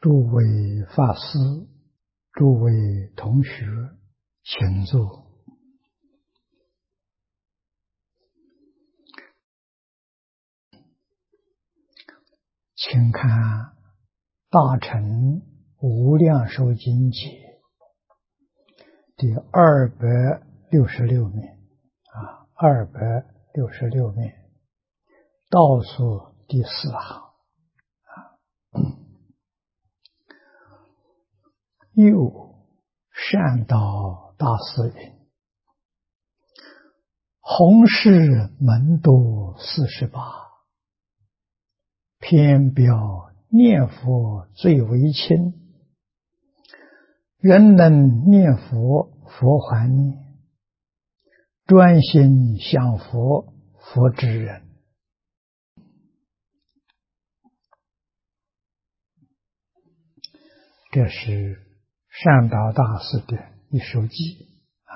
诸位法师，诸位同学，请坐。请看《大乘无量寿经解》第266面266面倒数第4行。又善导大师云：弘誓门度48，偏表念佛最为轻，人能念佛，佛还念；专心想佛，佛知人。这是善导大师的一首偈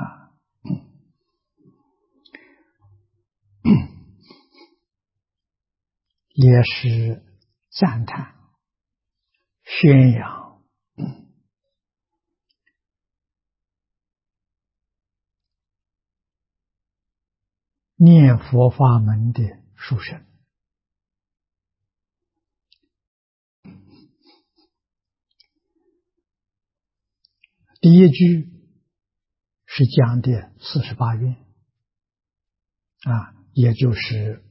也是赞叹、宣扬念佛法门的殊胜。第一句是讲的48愿也就是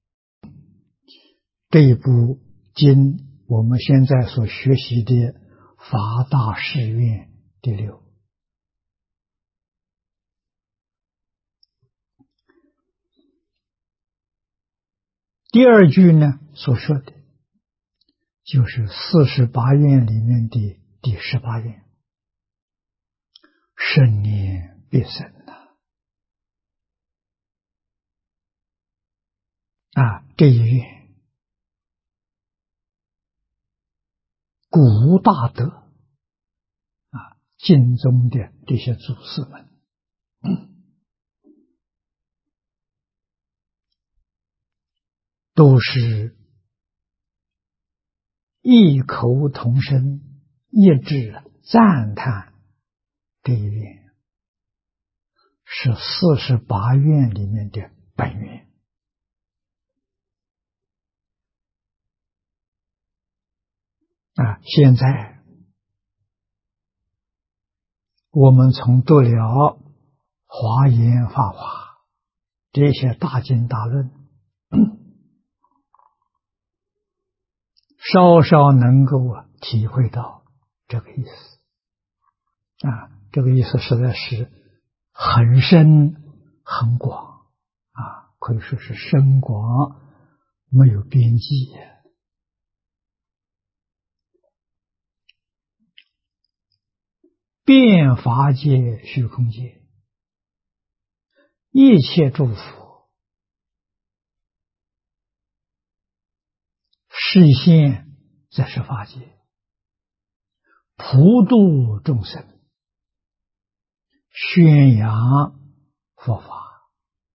这一部经我们现在所学习的法大誓愿第6。第二句呢所说的就是48愿里面的第18愿，生念必生这一愿古大德经中的这些祖师们都是异口同声一致赞叹这一愿是48愿里面的本愿。现在我们从读了华严法华这些大经大论，稍稍能够体会到这个意思这个意思实在是很深很广可以说是深广没有边际。遍法界虚空界，一切诸佛示现在十法界，普度众生，宣扬佛法，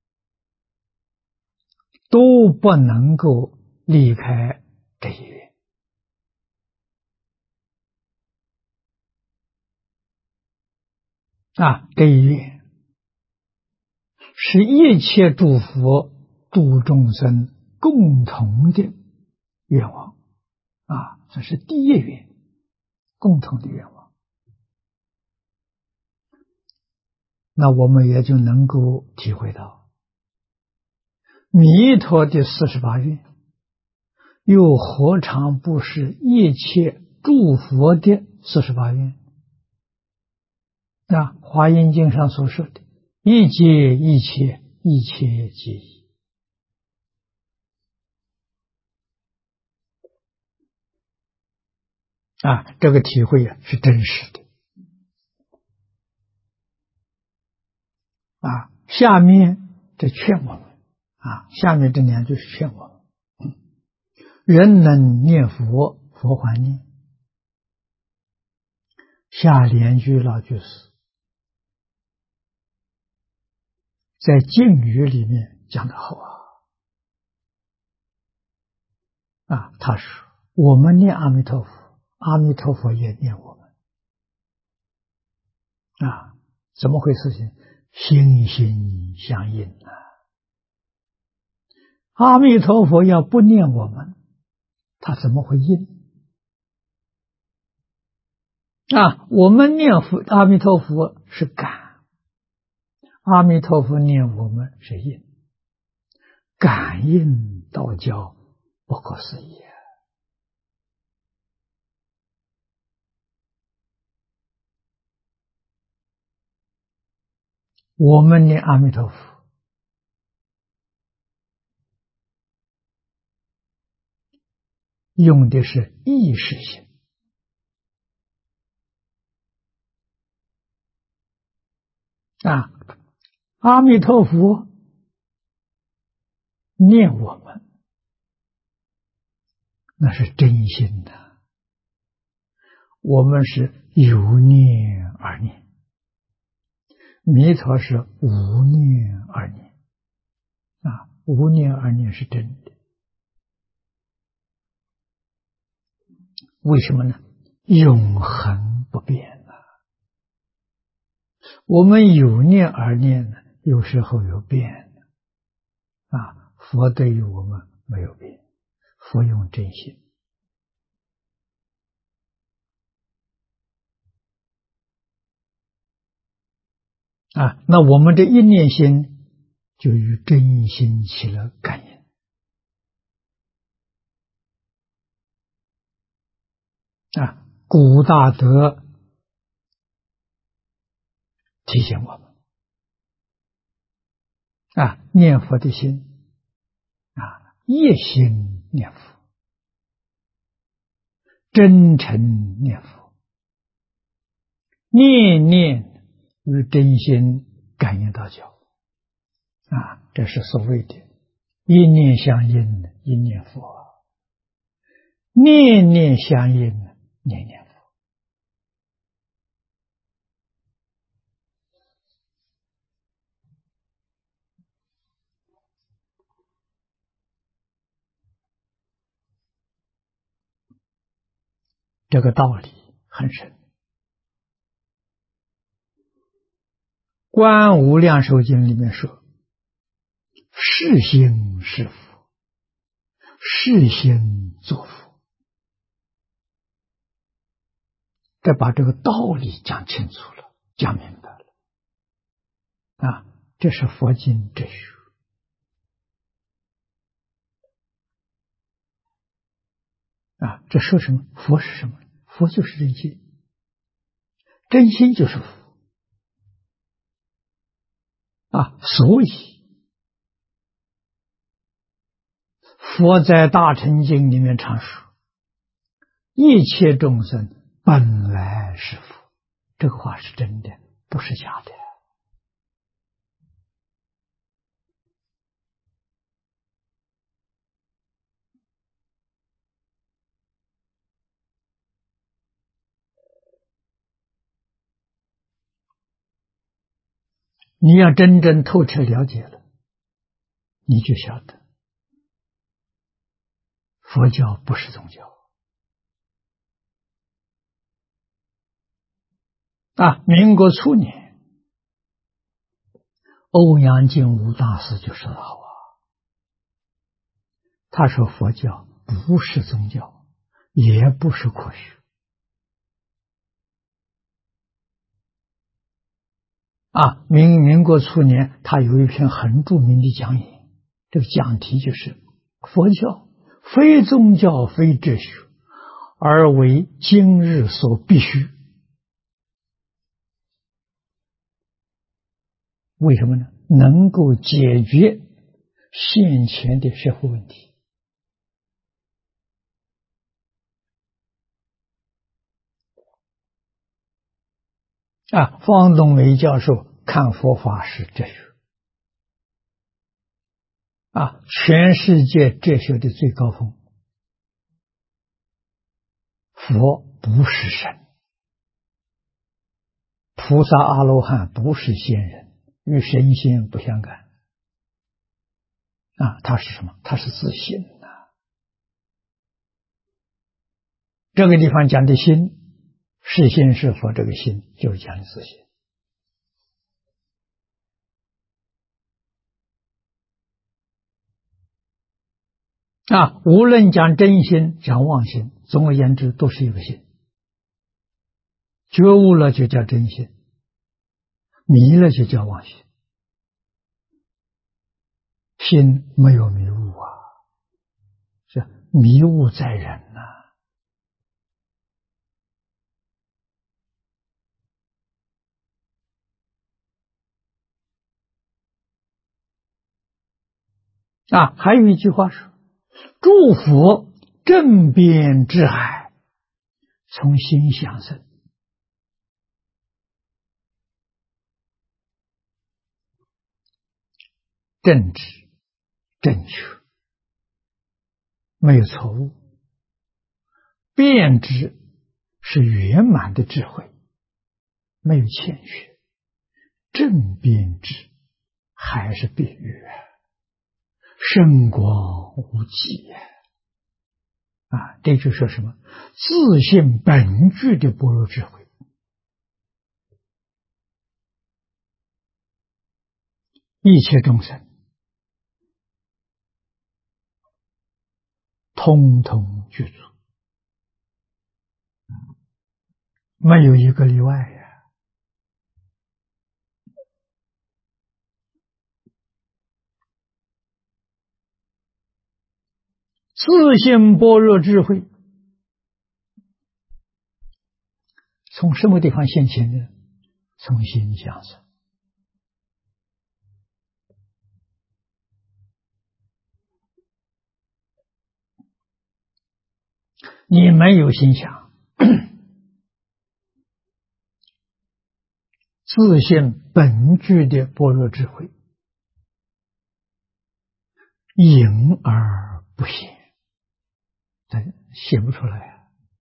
都不能够离开这一愿。这一愿是一切诸佛度众生共同的愿望这是第一愿，共同的愿望。那我们也就能够体会到弥陀的48愿又何尝不是一切诸佛的48愿华严经上所说的一切一切，一切皆一。这个体会是真实的。下面这劝我们下面这2句是劝我们人能念佛，佛还念。下2句老居士在敬语里面讲得好他说我们念阿弥陀佛， 阿弥陀佛也念我们啊，怎么回事情？心心相印啊！阿弥陀佛要不念我们，他怎么会印？啊，我们念佛阿弥陀佛是感，阿弥陀佛念我们是印，感应道交不可思议。我们念阿弥陀佛，用的是意识心啊，阿弥陀佛念我们，那是真心的，我们是有念而念，弥陀是无念而念啊，无念而念是真的。为什么呢？永恒不变啊！我们有念而念呢，有时候有变啊。佛对于我们没有变，佛用真心啊。那我们这一念心就与真心起了感应啊。古大德提醒我们啊，念佛的心啊，一心念佛，真诚念佛，念念与真心感应道交啊，这是所谓的一念相应，一念佛，念念相应，念念佛。这个道理很深。观无量寿经里面说，是心是佛，是心作佛。这把这个道理讲清楚了，讲明白了啊，这是佛经哲学啊。这说什么？佛是什么？佛就是真心，真心就是佛啊。所以佛在大乘经里面常说，一切众生本来是佛，这个话是真的，不是假的。你要真正透彻了解了，你就晓得佛教不是宗教啊。民国初年，欧阳靖无大师就说到他说佛教不是宗教，也不是科学啊。民国初年，他有一篇很著名的讲演，这个讲题就是佛教非宗教非哲学，而为今日所必须。为什么呢？能够解决现前的社会问题啊。方东梅教授看佛法是哲学啊，全世界哲学的最高峰。佛不是神，菩萨阿罗汉不是仙人，与神仙不相干啊。他是什么？他是自信这个地方讲的心，是心是佛，这个心就是讲的自心。无论讲真心讲妄心，总而言之都是一个心。觉悟了就叫真心，迷了就叫妄心。心没有迷雾啊，是迷雾在人还有一句话说：诸佛正遍智海，从心想生。正直正确，没有错误。辩知是圆满的智慧，没有欠缺。正辩知还是比喻圣光无际这就说什么？自性本具的般若智慧，一切众生通通具足，没有一个例外自性般若智慧从什么地方现前呢？从心想生。你没有心想，自性本具的般若智慧隐而不显，显不出来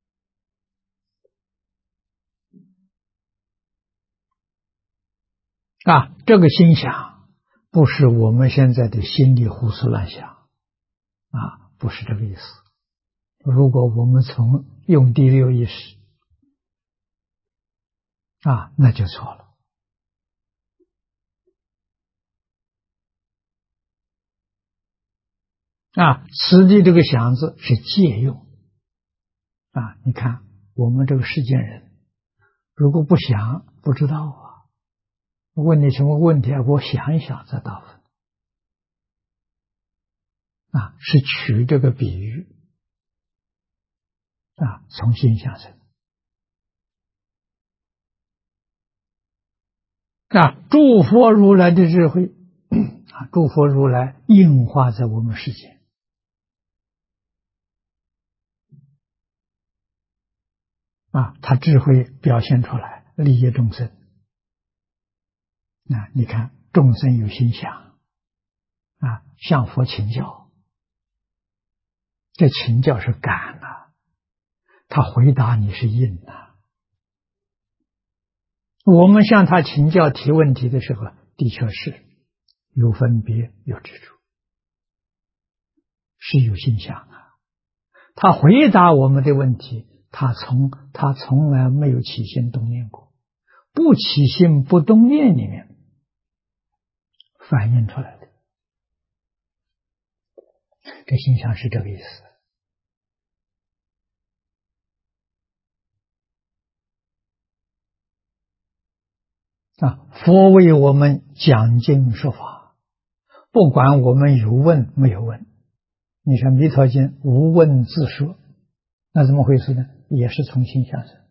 这个心想不是我们现在的心里胡思乱想不是这个意思。如果我们从用第六意识那就错了。此地这个想字是借用你看我们这个世间人如果不想不知道问你什么问题我想一想再答复是取这个比喻从心想生诸佛如来的智慧诸佛如来应化在我们世间他智慧表现出来利益众生你看众生有心想向佛请教，这请教是感他回答你是应我们向他请教提问题的时候的确是有分别有执着，是有心想他回答我们的问题他从来没有起心动念过，不起心不动念里面反映出来的，这心想是这个意思佛为我们讲经说法，不管我们有问没有问。你看弥陀经无问自说，那怎么回事呢？也是从心想生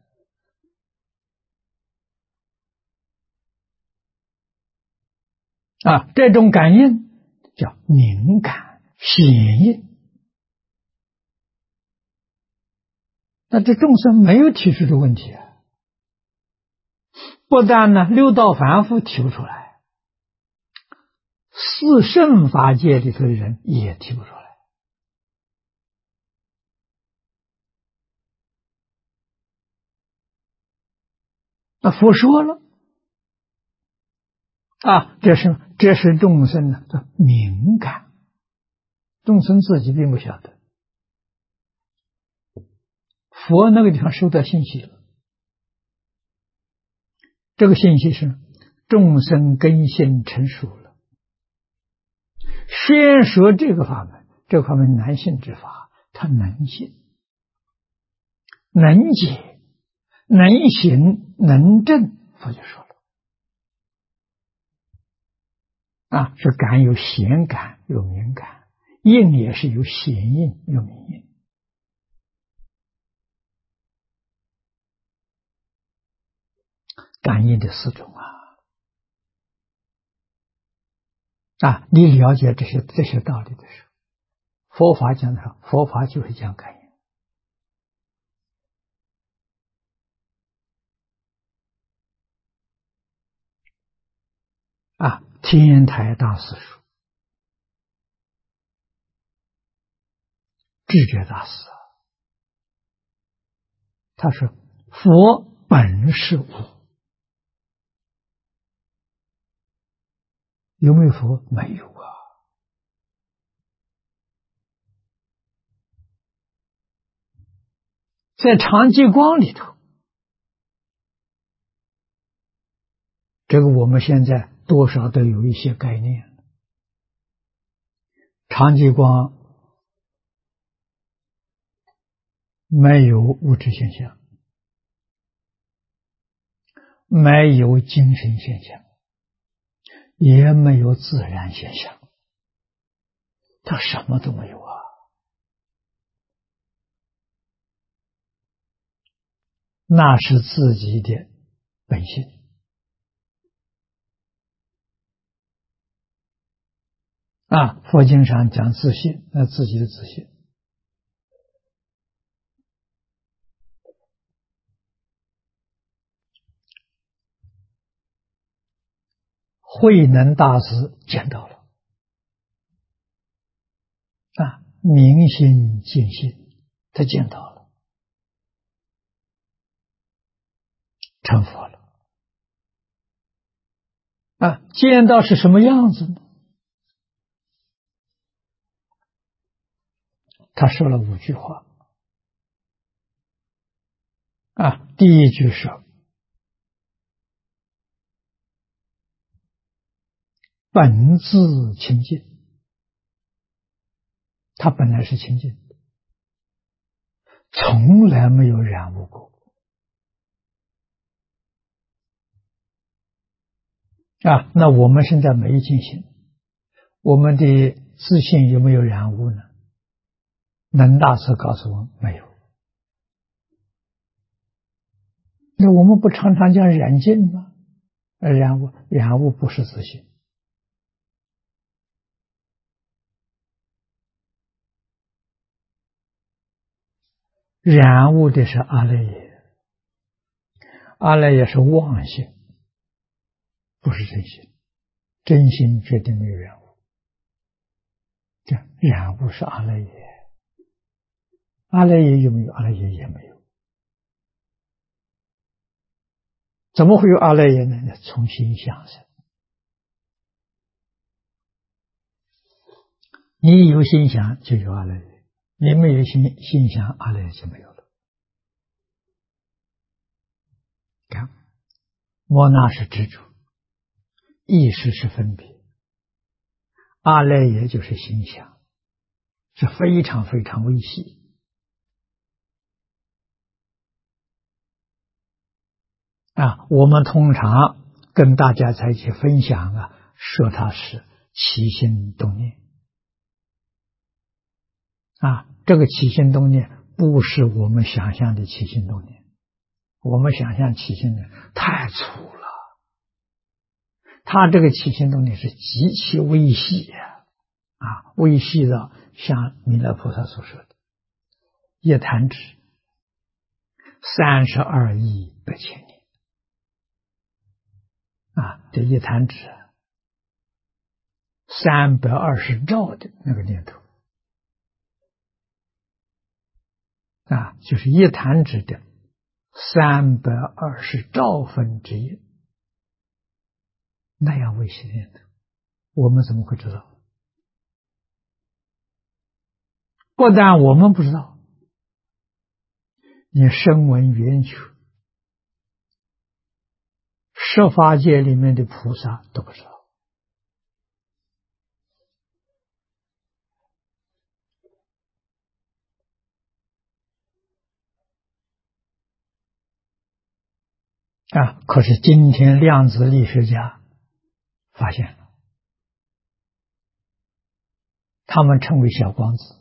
这种感应叫敏感显应。那这众生没有提出的问题不但呢六道凡夫提不出来，四圣法界里头的人也提不出来那佛说了这是众生的敏感，众生自己并不晓得。 佛那个地方收到信息了，这个信息是众生根性成熟了，宣说这个法门，这个法门难信之法，他能信、能解、能行、能证，佛就说了是感有显感，有明感，应也是有显应，有明应。感应的四种你了解这些道理的时候，佛法讲的时候，佛法就是讲感应天台大师说，智觉大师他说佛本是无，有没有佛？没有在常寂光里头，这个我们现在多少都有一些概念。常寂光没有物质现象，没有精神现象，也没有自然现象，它什么都没有那是自己的本性佛经上讲自信，那自己的自信。慧能大师见到了明心见性，他见到了，成佛了见到是什么样子呢？他说了5句话第一句是本自清净，他本来是清净的，从来没有染污过那我们现在没进行，我们的自信有没有染污呢？能大师告诉我们没有。那我们不常常讲染净吗？染污不是自信。染污的是阿赖耶，阿赖耶是妄心，不是真心，真心绝对没有染污。这染污是阿赖耶，阿赖耶有没有？阿赖耶也没有。怎么会有阿赖耶呢？从心想生。你有心想就有阿赖耶，你没有心想，阿赖耶就没有了。看，摩那是执着，意识是分别，阿赖耶就是心想，是非常非常微细。我们通常跟大家在一起分享说它是起心动念这个起心动念不是我们想象的起心动念，我们想象起心动念太粗了，它这个起心动念是极其微细微细到像弥勒菩萨所说的一弹指32亿8千年这一弹指320兆的那个念头就是一弹指的320兆分之一，那样微细的念头，我们怎么会知道？不但我们不知道， 你声闻缘觉十法界里面的菩萨都不知道。可是今天量子力学家发现了，他们称为小光子。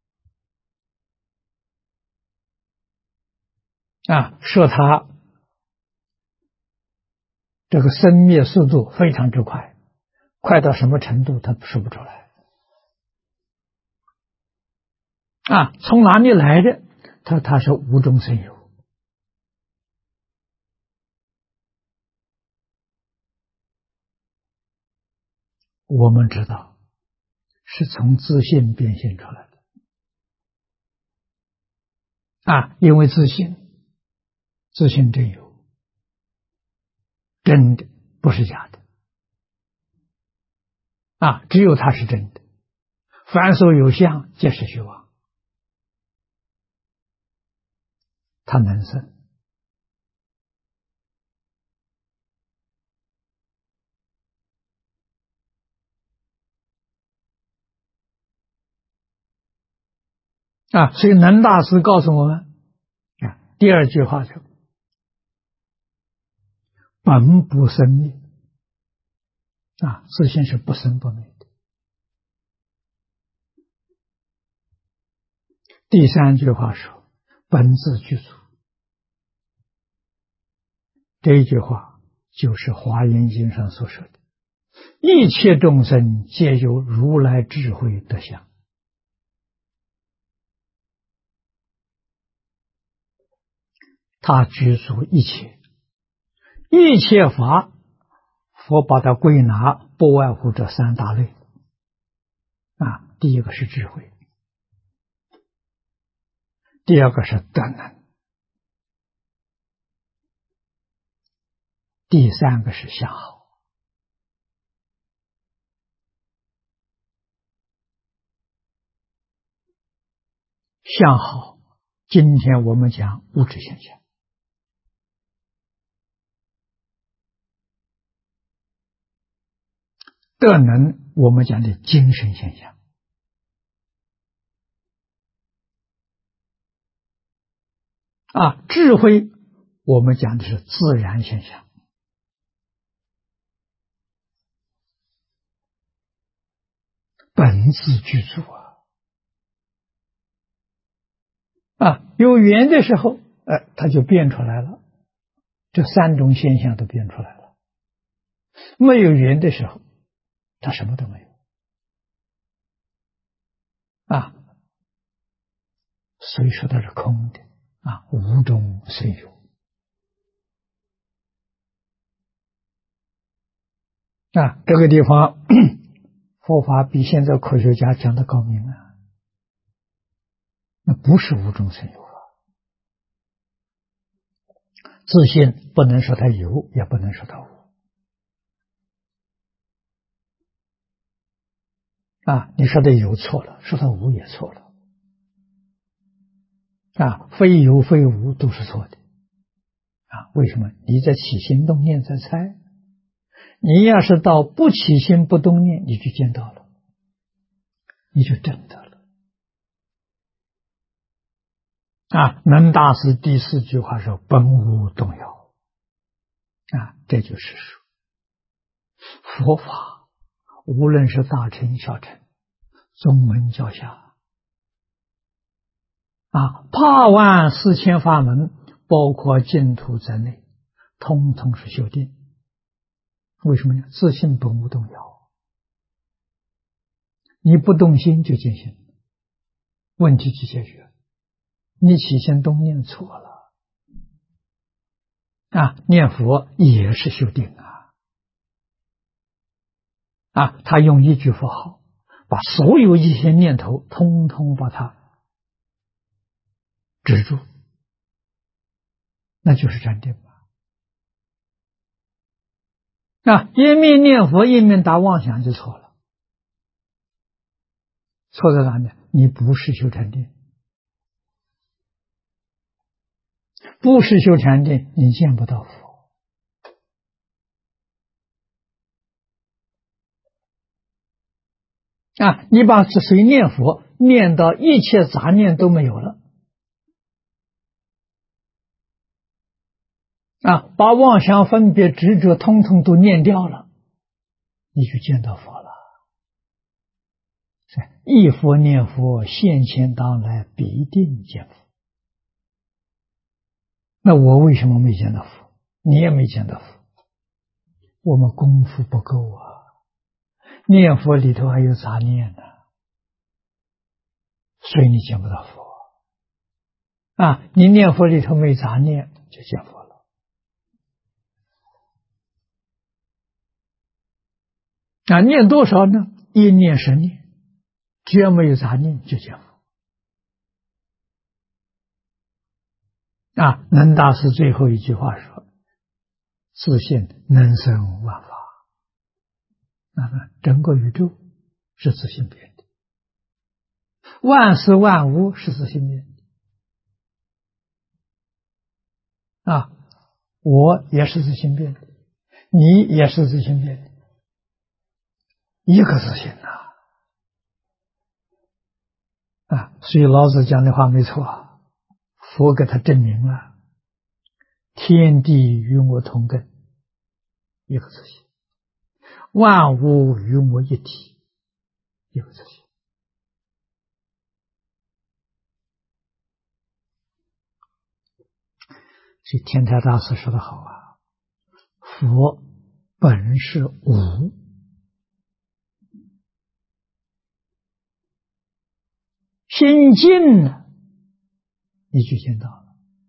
说它这个生灭速度非常之快，快到什么程度他说不出来。从哪里来的？他是无中生有。我们知道是从自信变现出来的。因为自信真有，真的不是假的。只有它是真的，凡所有相皆是虚妄。它能生。所以南大师告诉我们，第二句话就本不生灭。自信是不生不灭的。第三句话说本自具足。这一句话就是华严经上所说的一切众生皆有如来智慧德相。他具足一切法，佛把它归纳不外乎这三大类。第一个是智慧，第二个是德能，第三个是相好。相好，今天我们讲物质现象。德能，我们讲的精神现象。智慧，我们讲的是自然现象。本自具足有缘的时候，它就变出来了，这三种现象都变出来了。没有缘的时候，它什么都没有。所以说它是空的。无中生有。这个地方佛法比现在科学家讲的高明那不是无中生有自信不能说它有，也不能说它无。你说它有错了，说它无也错了。非有非无都是错的。为什么？你在起心动念在猜，你要是到不起心不动念，你就见到了，你就证得了。能大师第四句话说本无动摇。这就是说佛法无论是大乘小乘，宗门教下84000法门，包括净土在内，通通是修定。为什么呢？自信本无动摇。你不动心就见性，问题就解决。你起心动念错了念佛也是修定他用一句佛号把所有一些念头通通把它止住，那就是禅定一面念佛一面打妄想就错了。错在哪里？你不是修禅定。 不是修禅定，你见不到佛。你把随念佛念到一切杂念都没有了，把妄想分别执着通通都念掉了，你就见到佛了。忆佛念佛，现前当来必定见佛。那我为什么没见到佛？你也没见到佛，我们功夫不够啊！念佛里头还有杂念呢，所以你见不到佛。你念佛里头没杂念，就见佛了。念多少呢？一念十念，只要没有杂念，就见佛。能大师最后一句话说：“自信能生万法。”那么整个宇宙是自性变的，万事万物是自性变的。我也是自性变的，你也是自性变的，一个自性所以老子讲的话没错，佛给他证明了，天地与我同根，一个自性；万物与我一体，一个自性。所以天台大师说得好佛本是无，心静了，你就见到了。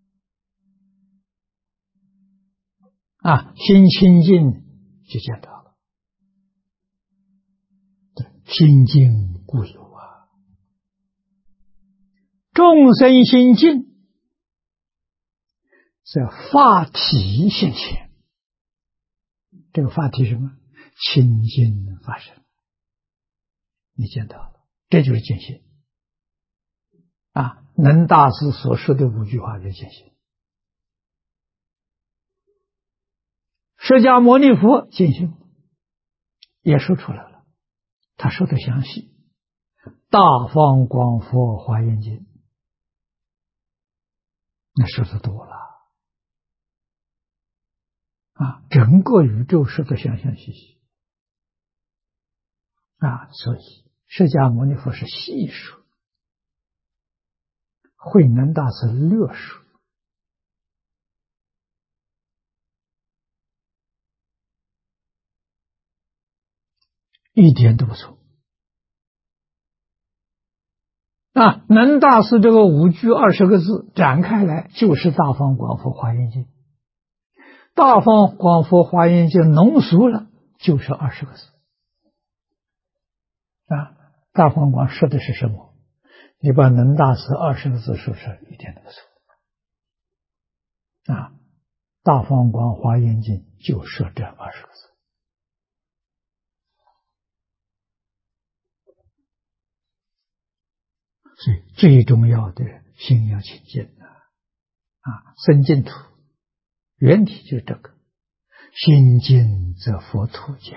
心清净就见到了。对，心静故有众生心静，是法体现前。这个法体是什么？清净法身，你见到了，这就是见性。能大师所说的5句话就是见性。释迦牟尼佛见性也说出来了，他说的详细，大方广佛华严经那说的多了整个宇宙说的详详细细所以释迦牟尼佛是细说，慧能大师略说。一点都不错能大师这个5句20个字展开来，就是大方广佛华严经。大方广佛华严经浓缩了，就是20个字大方广说的是什么？你把能大师20个字说出来，一点都不错大方广华严经就说这20个字。所以最重要的心要清净生净土原体就是这个，心净则佛土净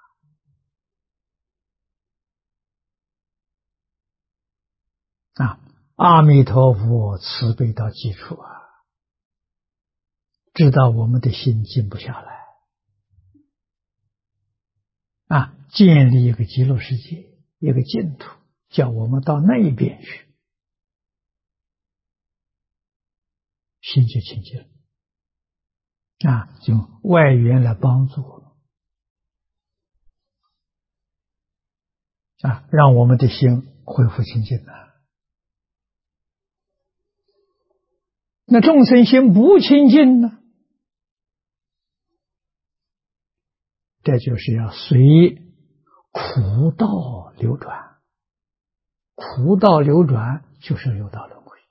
阿弥陀佛慈悲到基础知道我们的心静不下来建立一个极乐世界，一个净土，叫我们到那一边去，心就清净了用外缘来帮助让我们的心恢复清净那众生心不清净呢？这就是要随苦道流转，苦道流转就是六道轮回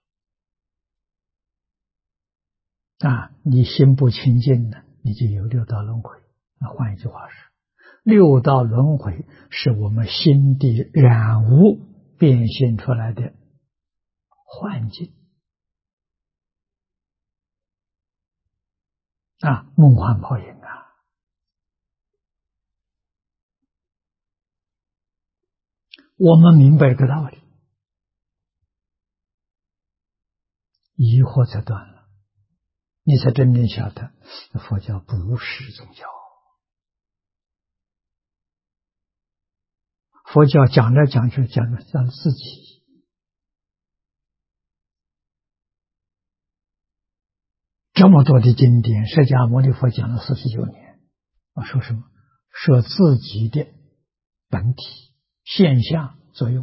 你心不清净呢，你就有六道轮回。换一句话说，六道轮回是我们心地染污变现出来的幻境梦幻泡影啊！我们明白这个道理，疑惑才断了，你才真正晓得佛教不是宗教。佛教讲来讲去讲自己，这么多的经典，释迦牟尼佛讲了49年，说什么？说自己的本体现象作用，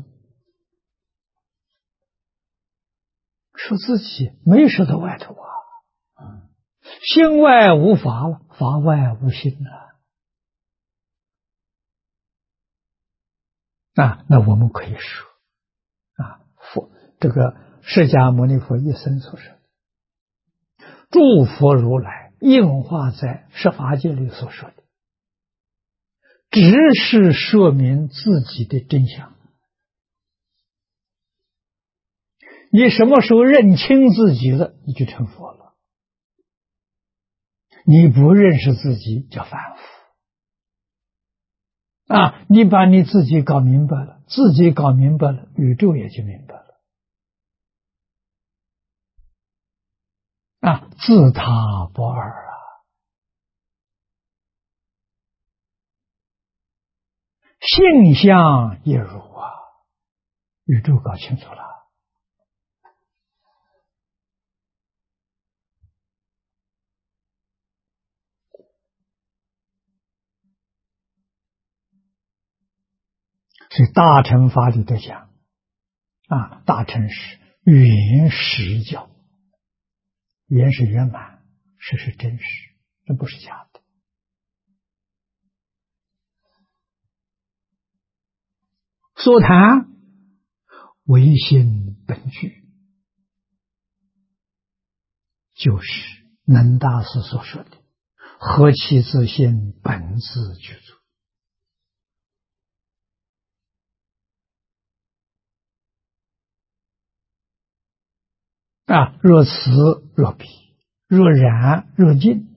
说自己没说到外头啊，心外无法了，法外无心了。那我们可以说这个释迦牟尼佛一生所说，诸佛如来应化在十法界里所说的，只是说明自己的真相。你什么时候认清自己了，你就成佛了。你不认识自己叫凡夫。你把你自己搞明白了，自己搞明白了，宇宙也就明白了。自他不二啊！性相亦如啊！宇宙搞清楚了。所以大乘法里头讲大乘是圆实教，圆是圆满，实是真实，这不是假的。所谈唯心本具，就是能大师所说的何其自性，本自具足。若此若彼，若然若净，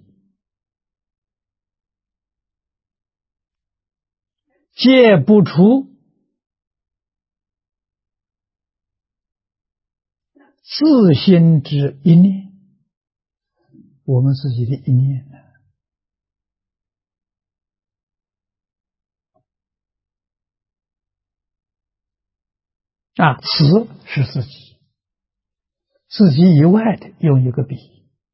皆不除自心之一念。我们自己的一念此是自己，自己以外的用一个彼。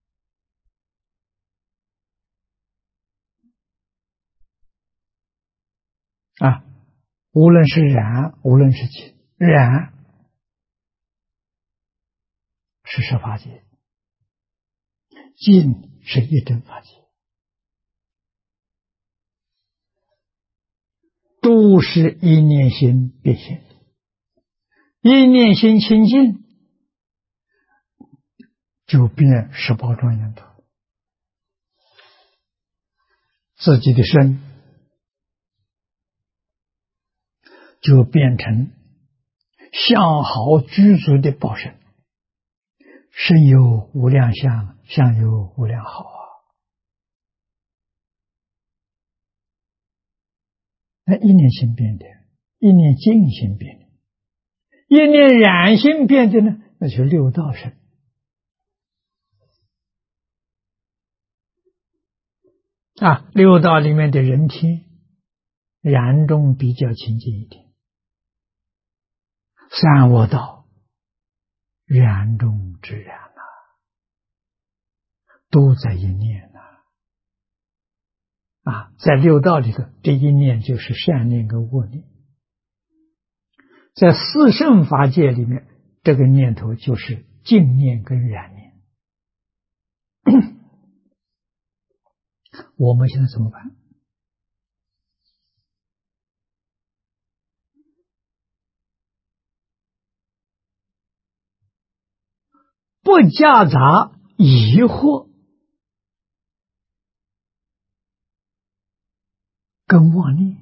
无论是染，无论是净，染是十法界，净是一真法界，都是一念心变现。一念心清净，就变18庄严土。自己的身就变成相好具足的报身，身有无量相，相有无量好那一念心变的，一念净心变的，一念染心变的呢，那就是六道身。六道里面的人天，染中比较清净一点。三恶道，染中之染都在一念在六道里头，这一念就是善念跟恶念。在四圣法界里面，这个念头就是净念跟染念。我们现在怎么办？不夹杂疑惑跟妄念，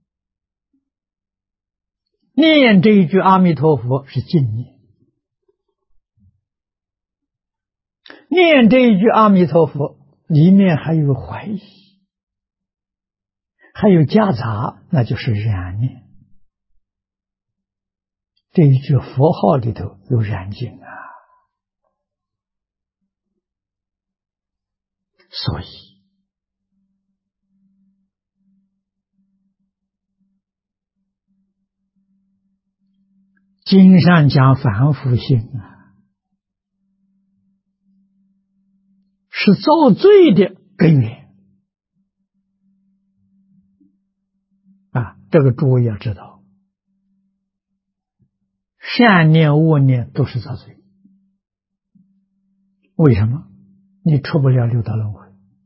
念这一句阿弥陀佛是净念，念这一句阿弥陀佛里面还有怀疑，还有夹杂，那就是染念。这一句佛号里头有染净啊，所以经上讲凡夫性啊，是造罪的根源啊，这个诸位要知道，善念恶念都是造罪。为什么？你出不了六道轮回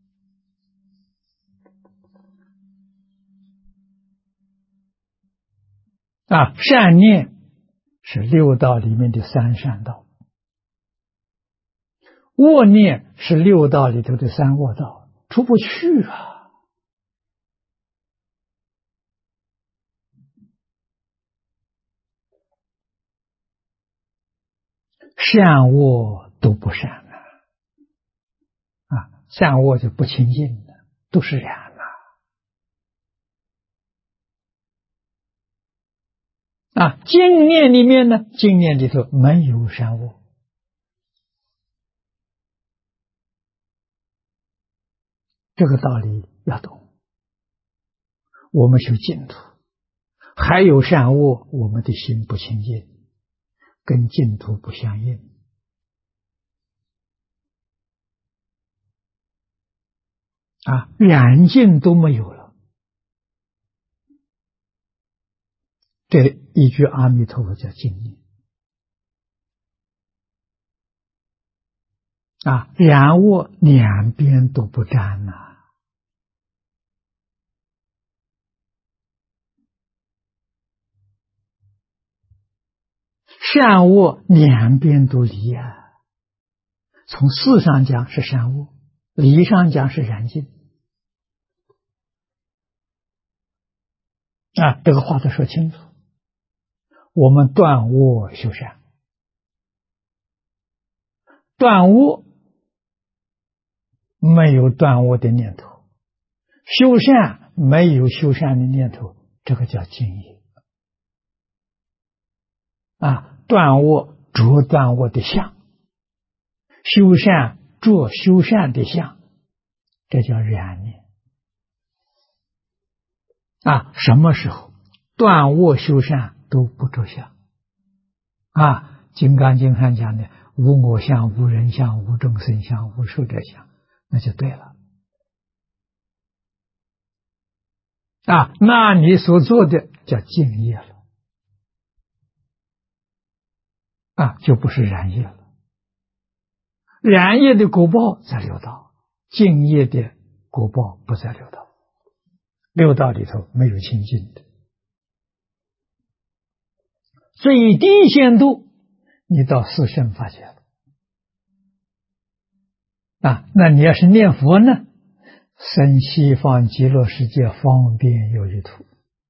啊！善念是六道里面的三善道，恶念是六道里头的三恶道，出不去啊！善恶都不善啊，善恶就不清净的，都是染啊！净念里面呢，净念里头没有善恶，这个道理要懂。我们修净土，还有善恶，我们的心不清净，跟净土不相应啊，染净都没有了。这一句阿弥陀佛叫净念啊，染恶两边都不沾呐。善恶两边都离啊，从事上讲是善恶，理上讲是染净啊，这个话得说清楚。我们断恶修善，断恶没有断恶的念头，修善没有修善的念头，这个叫净业啊。断恶着断恶的相，修善着修善的相，这叫染念啊。什么时候断恶修善都不着相啊？金刚经上讲的无我相、无人相、无众生相、无寿者相，那就对了啊。那你所做的叫净业了啊，就不是染业了。染业的果报在六道，净业的果报不在六道。六道里头没有清净的，最低限度你到四圣法界了啊。那你要是念佛呢，生西方极乐世界方便有余土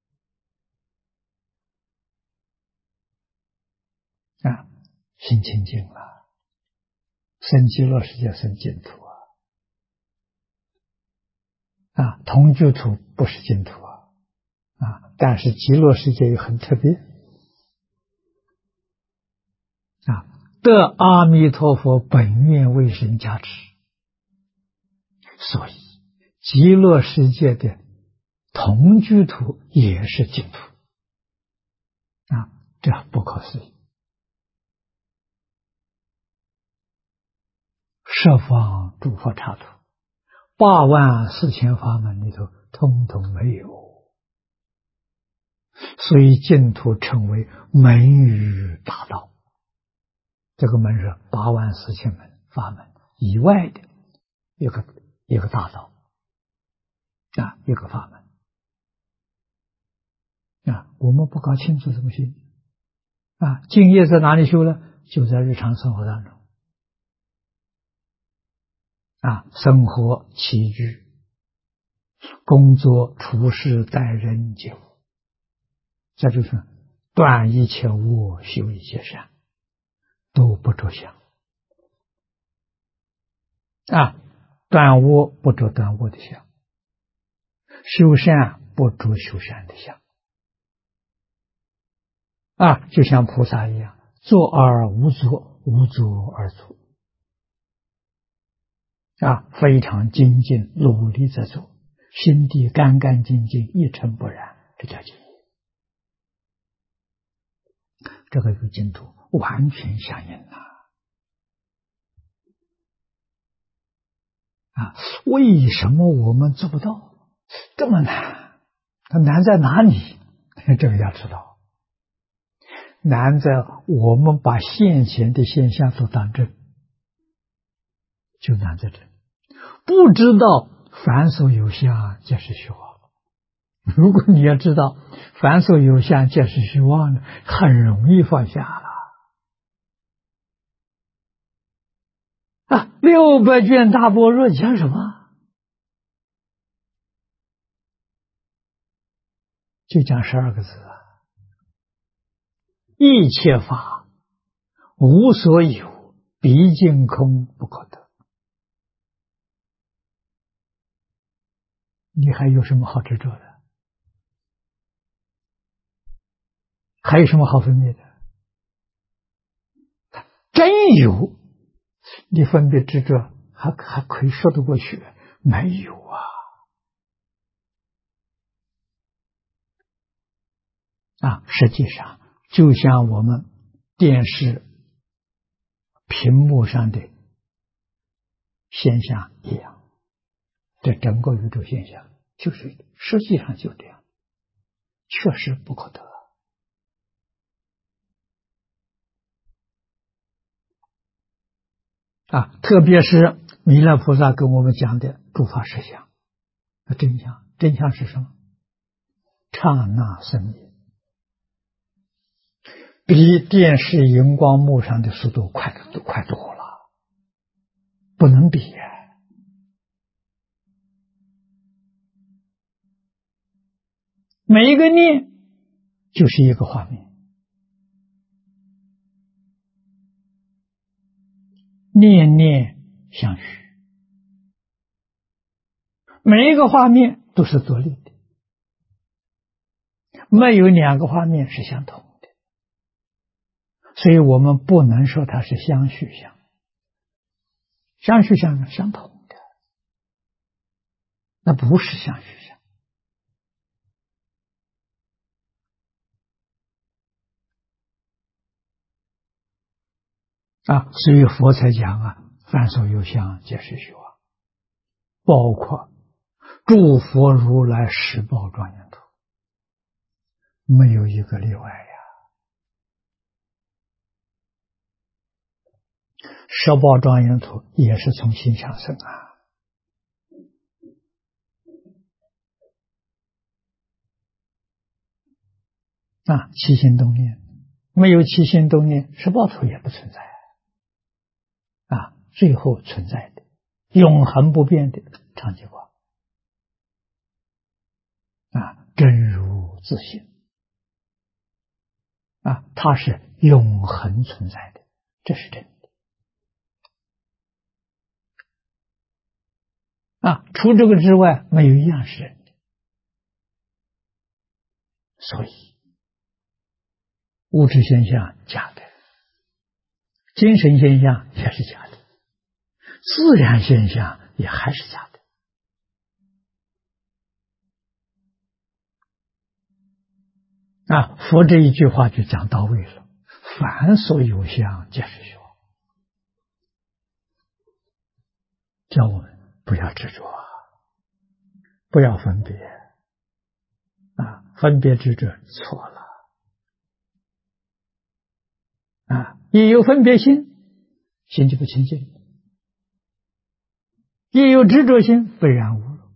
啊，心清净了，生极乐世界生净土啊，同居土不是净土啊，但是极乐世界又很特别啊，得阿弥陀佛本愿威神加持，所以极乐世界的同居土也是净土啊，这不可思议。十方诸佛刹土84000法门里头通通没有，所以净土称为门语大道。这个门是84000门法门以外的一个大道啊，一个法门啊。我们不搞清楚怎么行啊？净业在哪里修呢？就在日常生活当中啊，生活起居、工作、处事、待人接物，这就是断一切恶，修一切善，都不着相啊。 断恶不着断恶的相，修善不着修善的相。就像菩萨一样，作而无作，无作而作。非常精进，努力在做，心地干干净净，一尘不染，这叫敬业。这个与净土完全相应为什么我们做不到？这么难，它难在哪里？这个要知道，难在我们把现前的现象都当真，就难在这里。不知道凡所有相，皆是虚妄。如果你要知道凡所有相，皆是虚妄，很容易放下了。600卷大般若讲什么？就讲12个字一切法无所有，毕竟空不可得。你还有什么好执着的？还有什么好分别的？真有，你分别执着还可以说得过去，没有实际上就像我们电视屏幕上的现象一样，这整个宇宙现象就是实际上就这样，确实不可得。特别是弥勒菩萨跟我们讲的诸法实相，真相，真相是什么？刹那生灭，比电视荧光幕上的速度快多了，不能比每一个念就是一个画面，念念相续，每一个画面都是独立的，没有2个画面是相同的，所以我们不能说它是相续相。相续相是相同的，那不是相续相。所以佛才讲凡所有相，皆是虚妄，包括诸佛如来十宝庄严土，没有一个例外十宝庄严土也是从心想生起心动念，没有起心动念，十宝土也不存在最后存在的永恒不变的常寂光真如自性它是永恒存在的，这是真的除这个之外没有一样是真的。所以物质现象假的，精神现象也是假的，自然现象也还是假的佛这一句话就讲到位了，凡所有相，皆是虚妄。叫我们不要执着不要分别分别执着错了一有分别心，心就不清净；一有执着心，被染污了。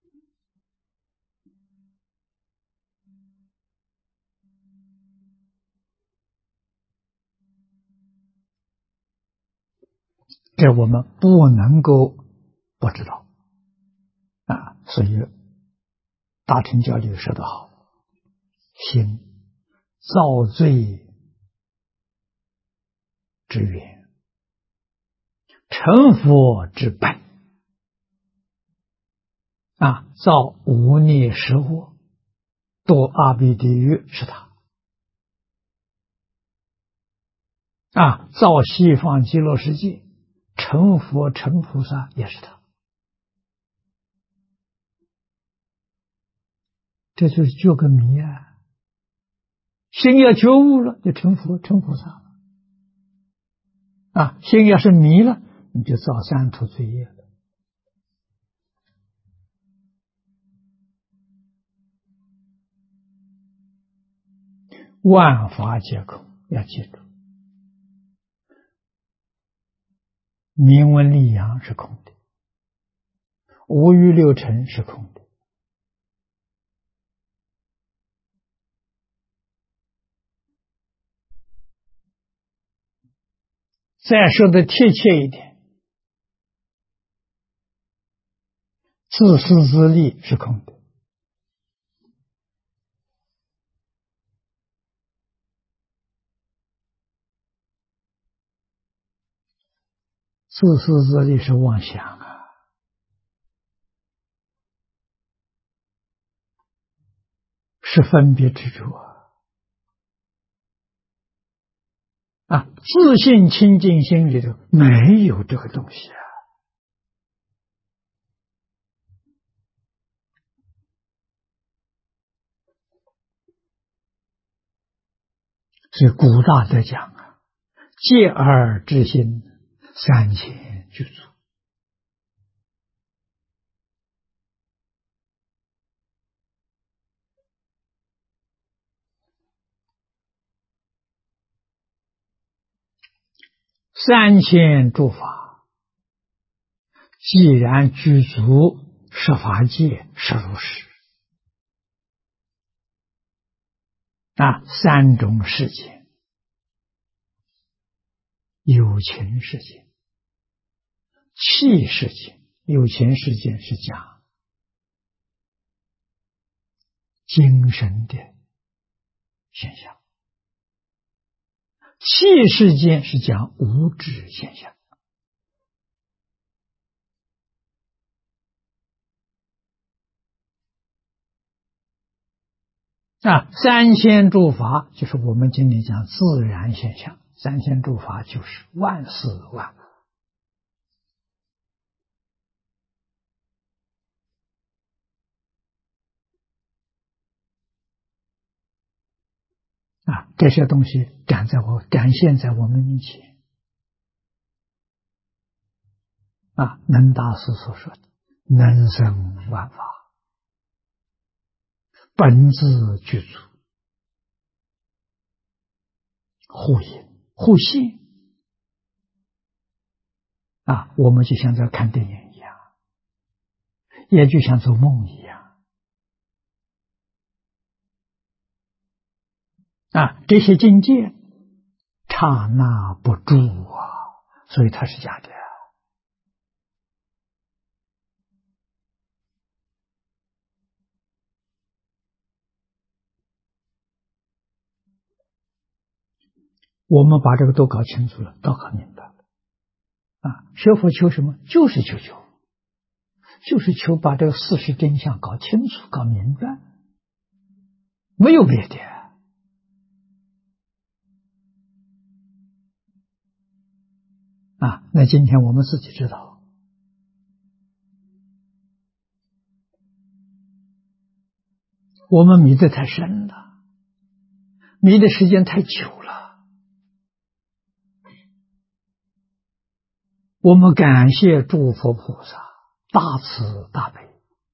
这我们不能够不知道所以大乘教里说得好，心造罪之源，成佛之本造无逆十恶，堕阿鼻地狱是他。造西方极乐世界，成佛成菩萨也是他。这就是觉个迷啊！心要觉悟了，就成佛成菩萨了。心要是迷了，你就造三途罪业了。万法皆空，要记住，名闻利养是空的，五欲六尘是空的。再说的贴切一点，自私自利是空的。自私自利是妄想啊，是分别执着自信清净心里头没有这个东西啊。所以古大德讲戒而知心，三千具足。三千诸法，既然具足，十法界实如是。三种世界，有情世界、器世界。有情世界是讲精神的现象，器世界是讲物质现象。三千诸法就是我们今天讲自然现象，三千诸法就是万事万物。这些东西展现在我们面前。能大师所说的能生万法，本自具足，互应互现。我们就像在看电影一样，也就像做梦一样。这些境界刹那不住所以它是假的。我们把这个都搞清楚了，都搞明白了。学佛求什么？就是求把这个事实真相搞清楚、搞明白，没有别的。那今天我们自己知道，我们迷得太深了，迷的时间太久了。我们感谢诸佛菩萨大慈大悲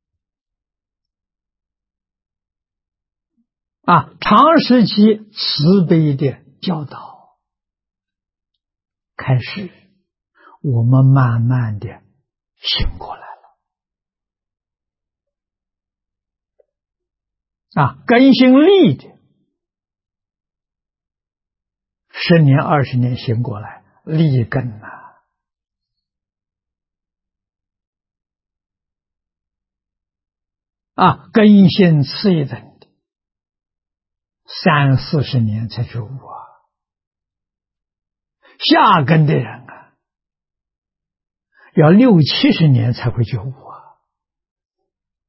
长时期慈悲的教导开始，我们慢慢的醒过来了。根性利的10年20年醒过来，利根根性次一等的30、40年才觉悟下根的人要60、70年才会觉悟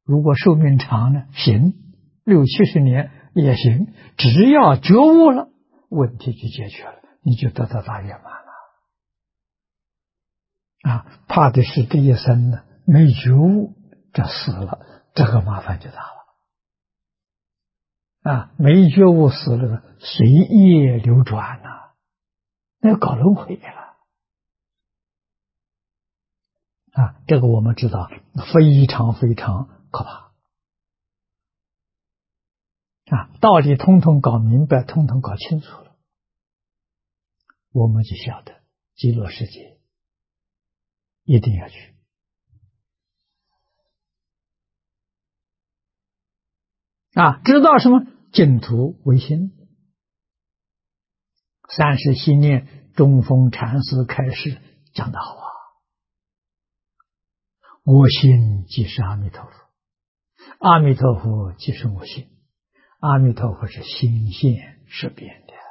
如果寿命长呢，行，60-70年也行，只要觉悟了，问题就解决了，你就得到大圆满了。怕的是这一生呢没觉悟，这死了，这个麻烦就大了。没觉悟死了，随业流转那搞轮回了。这个我们知道非常非常可怕。道理通通搞明白，通通搞清楚了，我们就晓得极乐世界一定要去。知道什么？净土唯心。30系念中峰禅师开示讲得好我心即是阿弥陀佛，阿弥陀佛即是我心，阿弥陀佛是心现识变的，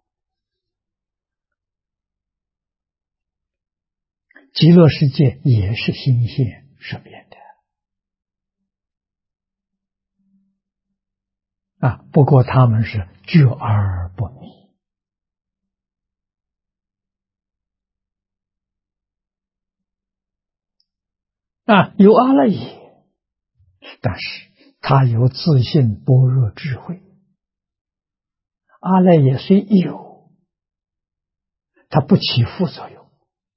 极乐世界也是心现识变的。不过他们是觉而不迷。有阿赖耶，但是他有自信般若智慧。阿赖耶虽有，它不起副作用。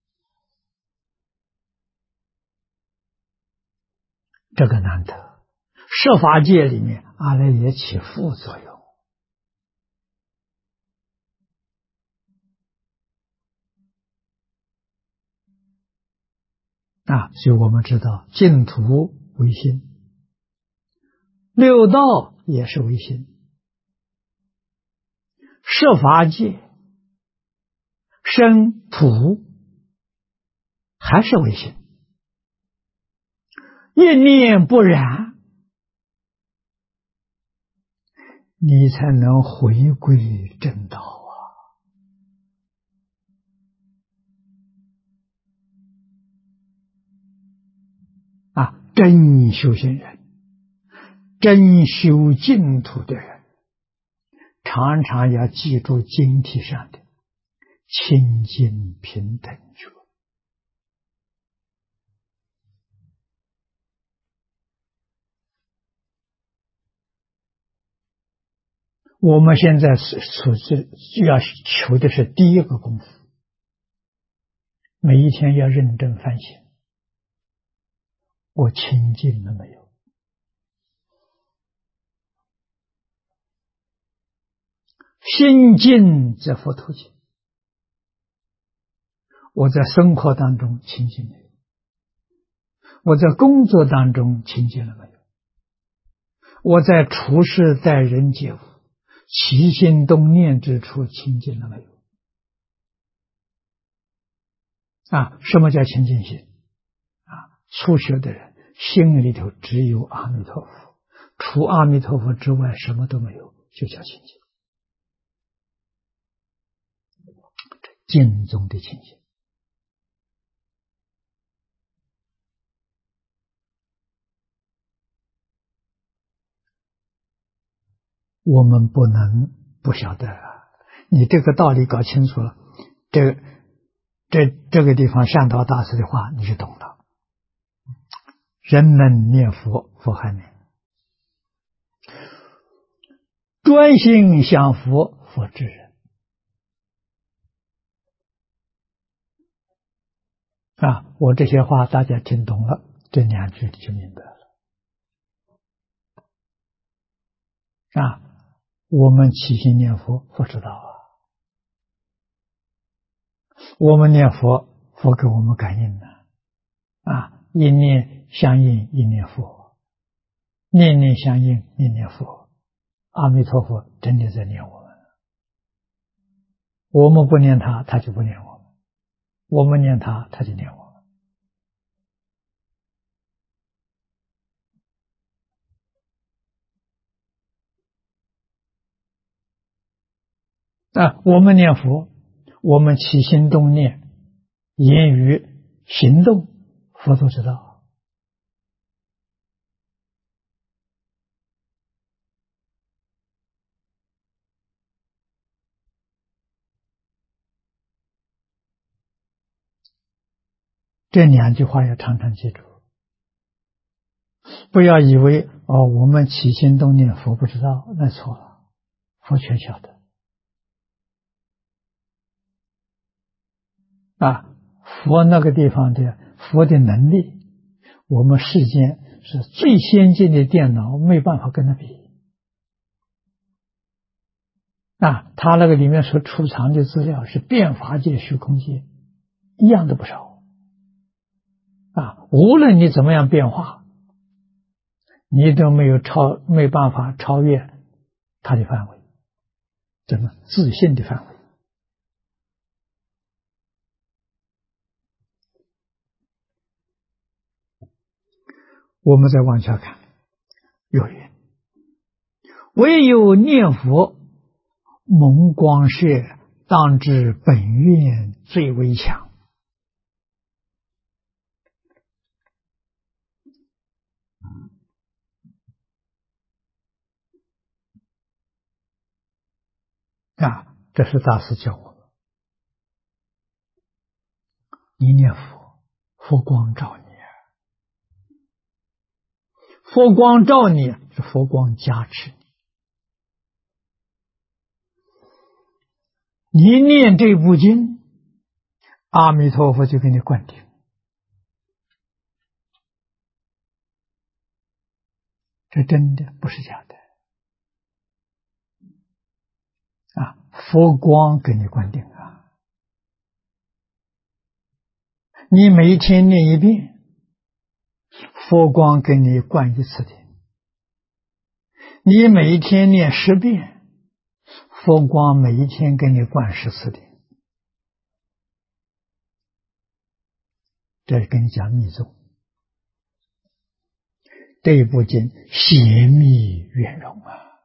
这个难得，设法界里面阿赖耶起副作用。所以我们知道净土唯心，六道也是唯心，设法界生土还是唯心，一念不染，你才能回归正道真修行人，真修净土的人，常常要记住经题上的清净平等觉。我们现在要求的是第一个功夫，每一天要认真反省，我清净了没有？心净则佛土净。我在生活当中清净没有？我在工作当中清净了没有？我在处事待人接物、起心动念之处清净了没有？什么叫清净心？初学的人心里头只有阿弥陀佛，除阿弥陀佛之外什么都没有，就叫清净。净中的清净。我们不能不晓得你这个道理搞清楚了，这个地方善导大师的话你就懂了。人们念佛，佛还念；专心想佛，佛知人。我这些话大家听懂了，这2句就明白了。我们起心念佛，佛知道我们念佛，佛给我们感应一念相应一念佛，念念相应念念佛。阿弥陀佛真的在念我们，我们不念他，他就不念我们；我们念他，他就念我们。我们念佛，我们起心动念、言语、行动，佛都知道。 这2句话要常常记住，不要以为我们起心动念佛不知道，那错了，佛全晓得。佛那个地方的佛的能力，我们世间是最先进的电脑，没办法跟他比。他那个里面所储藏的资料是变法界、虚空界一样的不少。无论你怎么样变化，你都没办法超越它的范围，怎么自信的范围。我们再往下看，有云：唯有念佛蒙光摄，当知本愿最为强。这是大师教我们，你念佛，佛光照你，佛光照你是佛光加持你。你念这部经，阿弥陀佛就给你灌顶。这真的不是假的佛光给你灌顶你每一天念一遍，佛光给你灌1次顶；你每一天念10遍，佛光每一天给你灌10次顶。这是跟你讲密宗，这一部经邪密圆融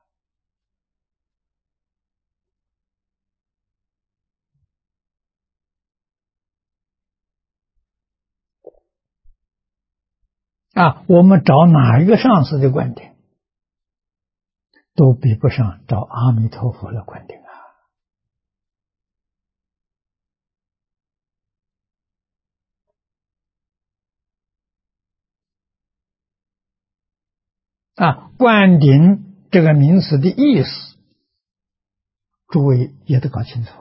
我们找哪一个上师的灌顶，都比不上找阿弥陀佛的灌顶灌顶这个名词的意思，诸位也得搞清楚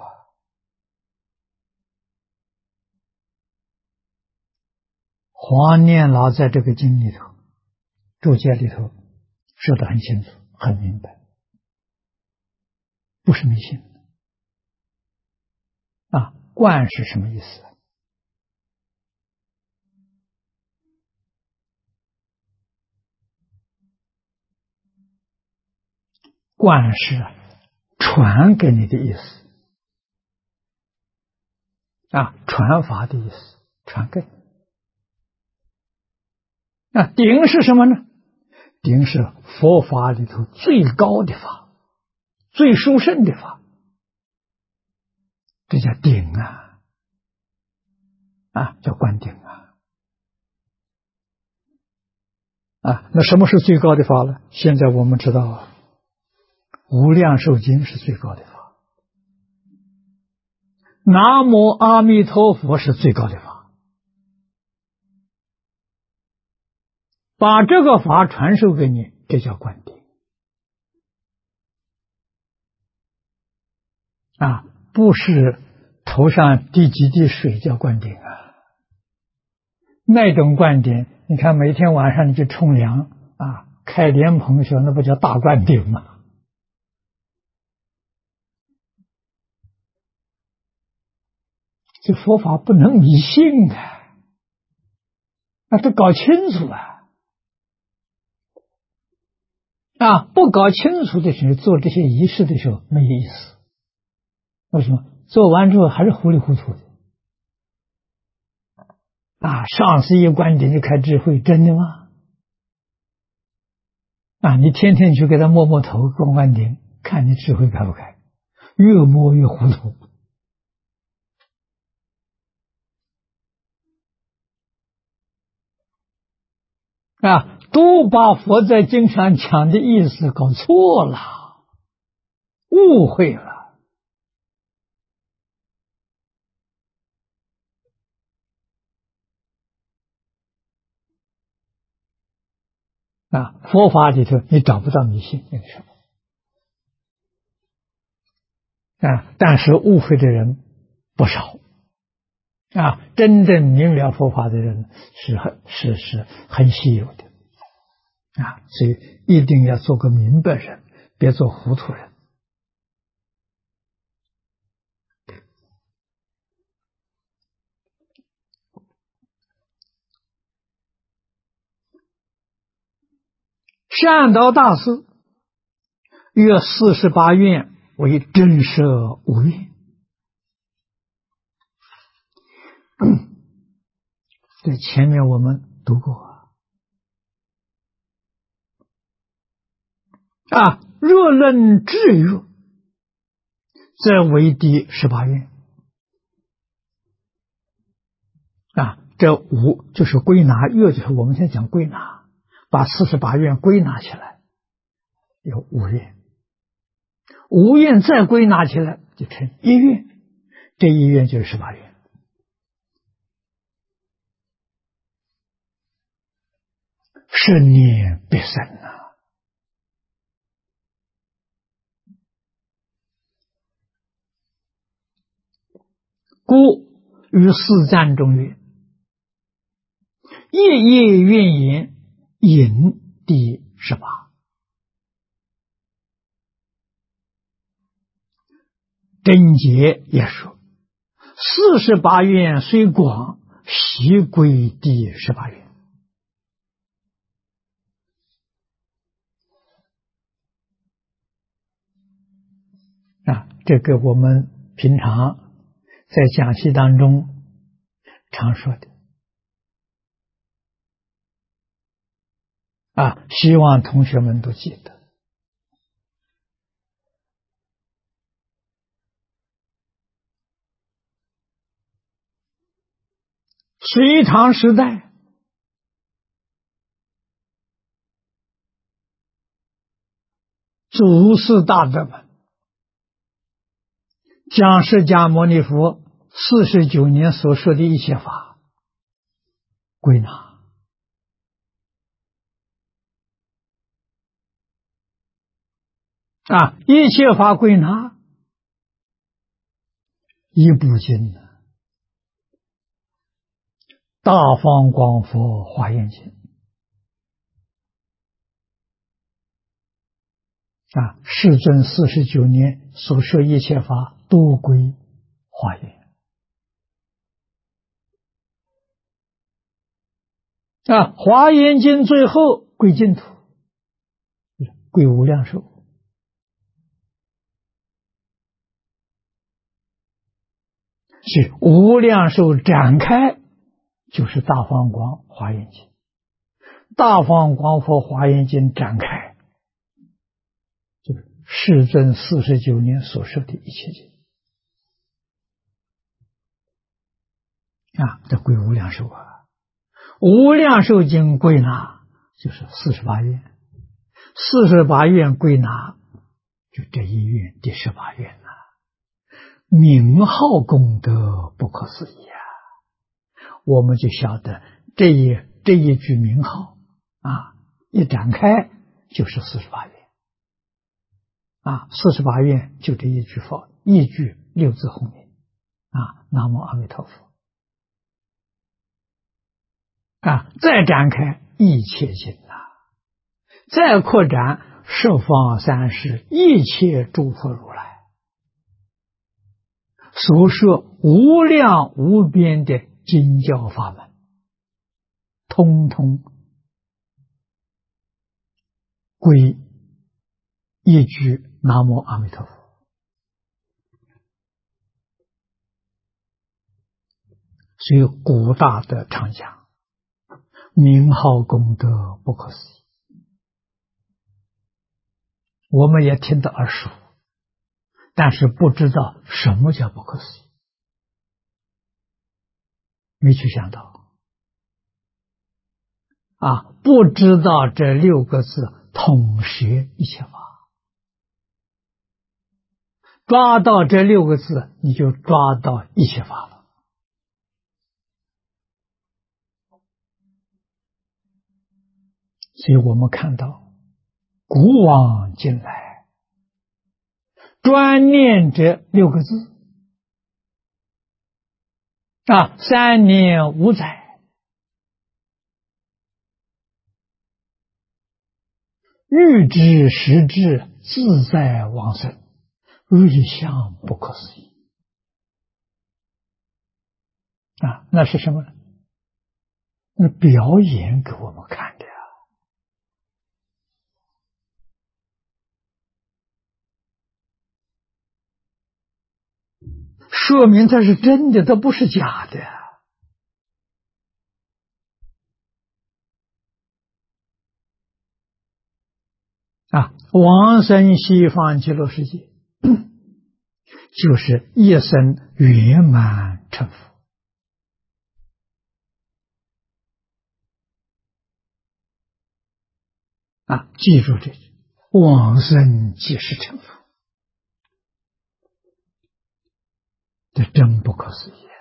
黄念老在这个经里头注解里头说得很清楚很明白，不是迷信灌是什么意思灌是传给你的意思传法的意思，传给你。顶是什么呢？顶是佛法里头最高的法，最殊胜的法，这叫顶叫灌顶那什么是最高的法呢？现在我们知道无量寿经是最高的法，南无阿弥陀佛是最高的法，把这个法传授给你，这叫灌顶不是头上滴几滴水叫灌顶那种灌顶，你看每天晚上你去冲凉开莲蓬时候，那不叫大灌顶吗？这佛法不能迷信得搞清楚不搞清楚的时候，做这些仪式的时候没意思。为什么？做完之后还是糊里糊涂的上师一灌顶就开智慧，真的吗？你天天去给他摸头灌顶，看你智慧开不开，越摸越糊涂都把佛在经上讲的意思搞错了，误会了佛法里头你找不到迷信那个什么但是误会的人不少真正明了佛法的人是很稀有的所以一定要做个明白人，别做糊涂人。善导大师约48愿为真摄无愿。这前面我们读过若论智乐，则为第18愿这五就是归纳，乐就是我们现在讲归纳，把48愿归纳起来有5愿，5愿再归纳起来就成1愿，这1愿就是18愿。是念必生故于四赞中曰：夜夜愿言引第18。真解也说48愿虽广，悉归第18愿。这个我们平常在讲习当中常说的希望同学们都记得。隋唐时代祖师大德们将释迦牟尼佛49年所说的一切法归纳一切法归纳一部经大方广佛华严经世尊49年所说一切法都归华严华严经最后归净土，归无量寿。是无量寿展开就是大方广华严经，大方广佛华严经展开就是世尊49年所说的一切经这归无量寿无量寿经归纳就是48愿，48愿归纳就这一愿第18愿名号功德不可思议我们就晓得这一句名号一展开就是48愿48愿就这一句佛，一句六字洪名南无阿弥陀佛再展开一切经再扩展十方三世一切诸佛如来所说无量无边的经教法门，通通归一句南无阿弥陀佛。所以古大德常讲名号功德不可思议，我们也听得耳熟，但是不知道什么叫不可思议，没去想到不知道这6个字统摄一切法，抓到这6个字你就抓到一切法了。 所以我们看到古往今来专念这6个字3年5载，欲知时至，自在往生，瑞相不可思议那是什么呢？那表演给我们看的呀。说明它是真的，它不是假的往生西方极乐世界就是一生圆满成佛记住这句，往生即是成佛，这真不可思议。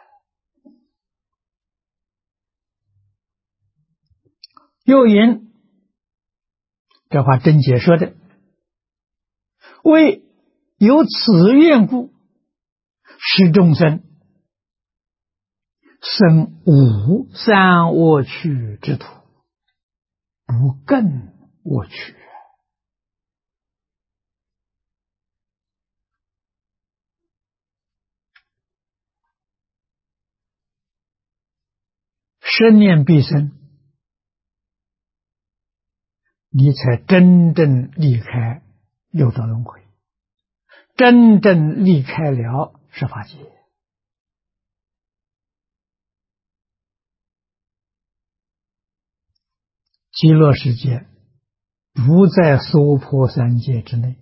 又引这话真解说的，为有此缘故，使众生生无三恶趣之土，不更恶趣。十念必生，你才真正离开六道轮回，真正离开了十法界。极乐世界不在娑婆三界之内，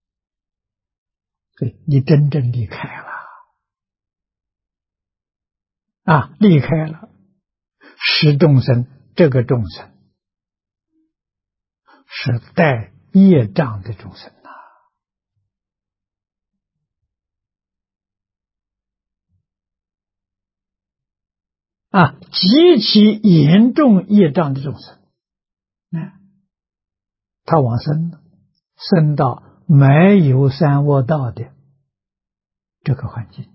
所以你真正离开了离开了，使众生，这个众生是带业障的众生极其严重业障的众生他往生了，生到没有三恶道的这个环境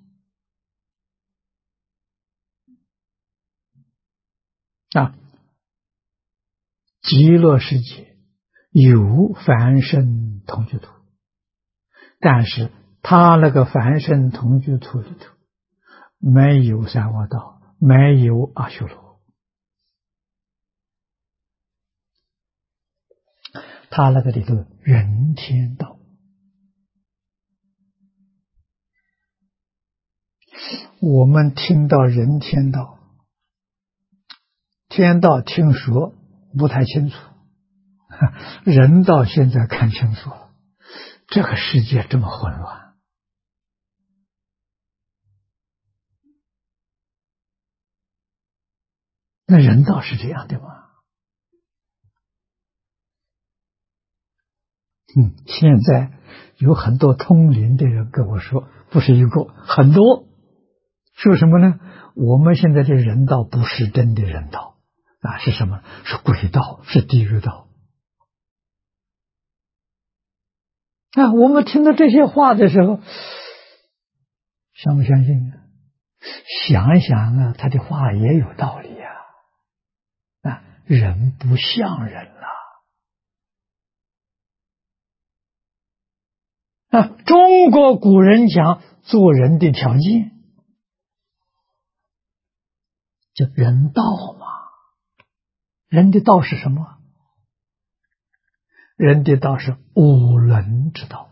极乐世界有凡圣同居土，但是他那个凡圣同居土里头没有三恶道，没有阿修罗，他那个里头人天道。我们听到人天道，天道听说不太清楚，人道现在看清楚了，这个世界这么混乱。那人道是这样的吗？现在有很多通灵的人跟我说，不是一个，很多。说什么呢？我们现在的人道不是真的人道是什么？是鬼道，是地狱道我们听到这些话的时候，相不相信想一想他的话也有道理人不像人中国古人讲做人的条件叫人道嘛。人的道是什么？人的道是五伦之道。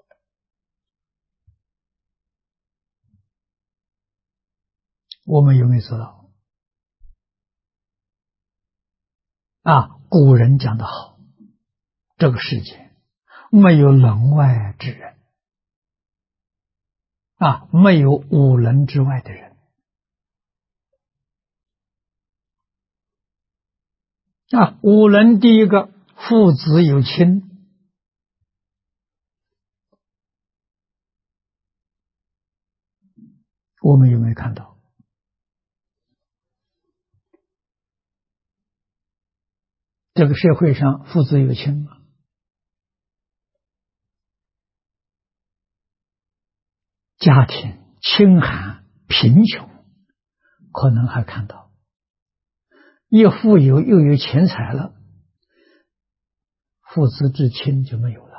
我们有没有做到古人讲得好，这个世界没有人外之人没有五伦之外的人五伦第一个父子有亲，我们有没有看到？ 这个社会上父子有亲吗？家庭清寒贫穷，可能还看到；一富有又有钱财了，父子之亲就没有了。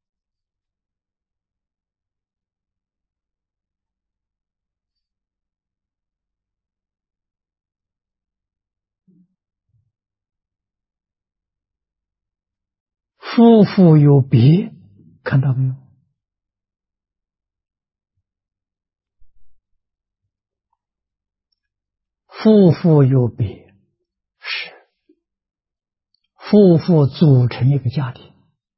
夫妇有别，看到没有？夫妇有别，是夫妇组成一个家庭，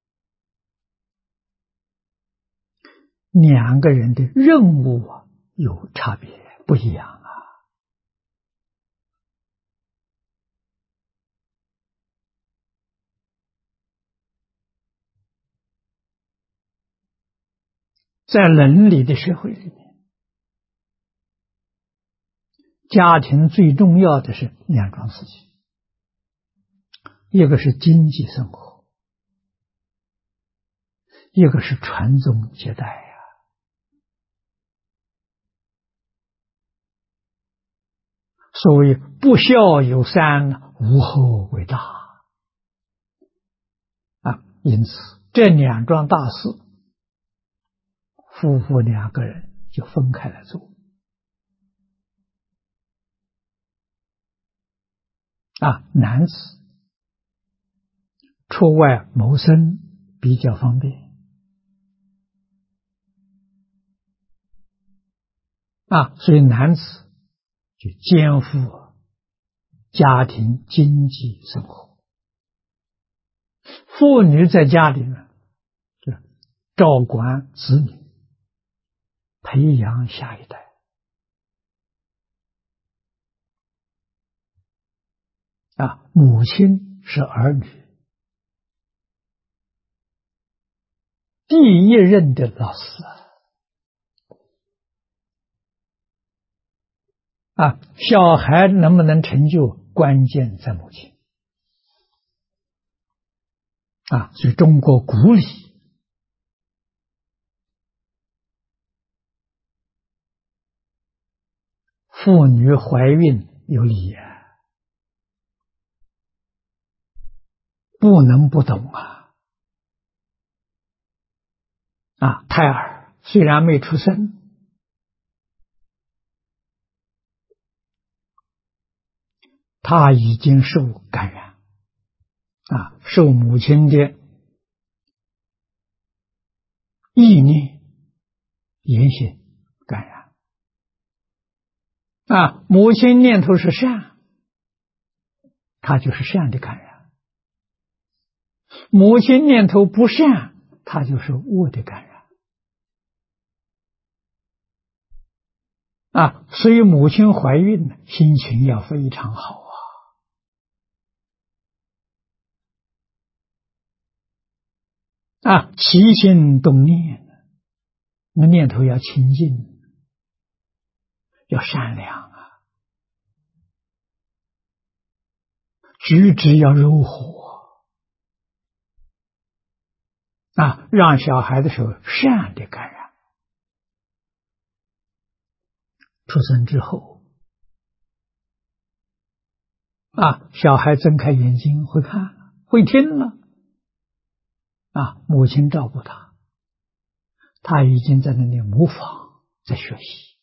两个人的任务有差别，不一样啊。在伦理的社会里面，家庭最重要的是两桩事情，一个是经济生活，一个是传宗接代呀。所谓不孝有三，无后为大啊。因此，这两桩大事，夫妇两个人就分开来做啊。男子出外谋生比较方便啊，所以男子就肩负家庭经济生活，妇女在家里呢，就照管子女，培养下一代啊。母亲是儿女第一任的老师啊。小孩能不能成就，关键在母亲啊。所以中国古礼妇女怀孕有礼啊，不能不懂啊。啊，胎儿虽然没出生，他已经受感染啊，受母亲的意念言行感染啊。母亲念头是善，他就是善的感染；母亲念头不善，他就是恶的感染啊。所以母亲怀孕心情要非常好啊，起心动念，那念头要清净，要善良啊，举止要柔和啊，让小孩的时候善的感染。出生之后啊，小孩睁开眼睛会看了，会听了啊，母亲照顾他，他已经在那里模仿，在学习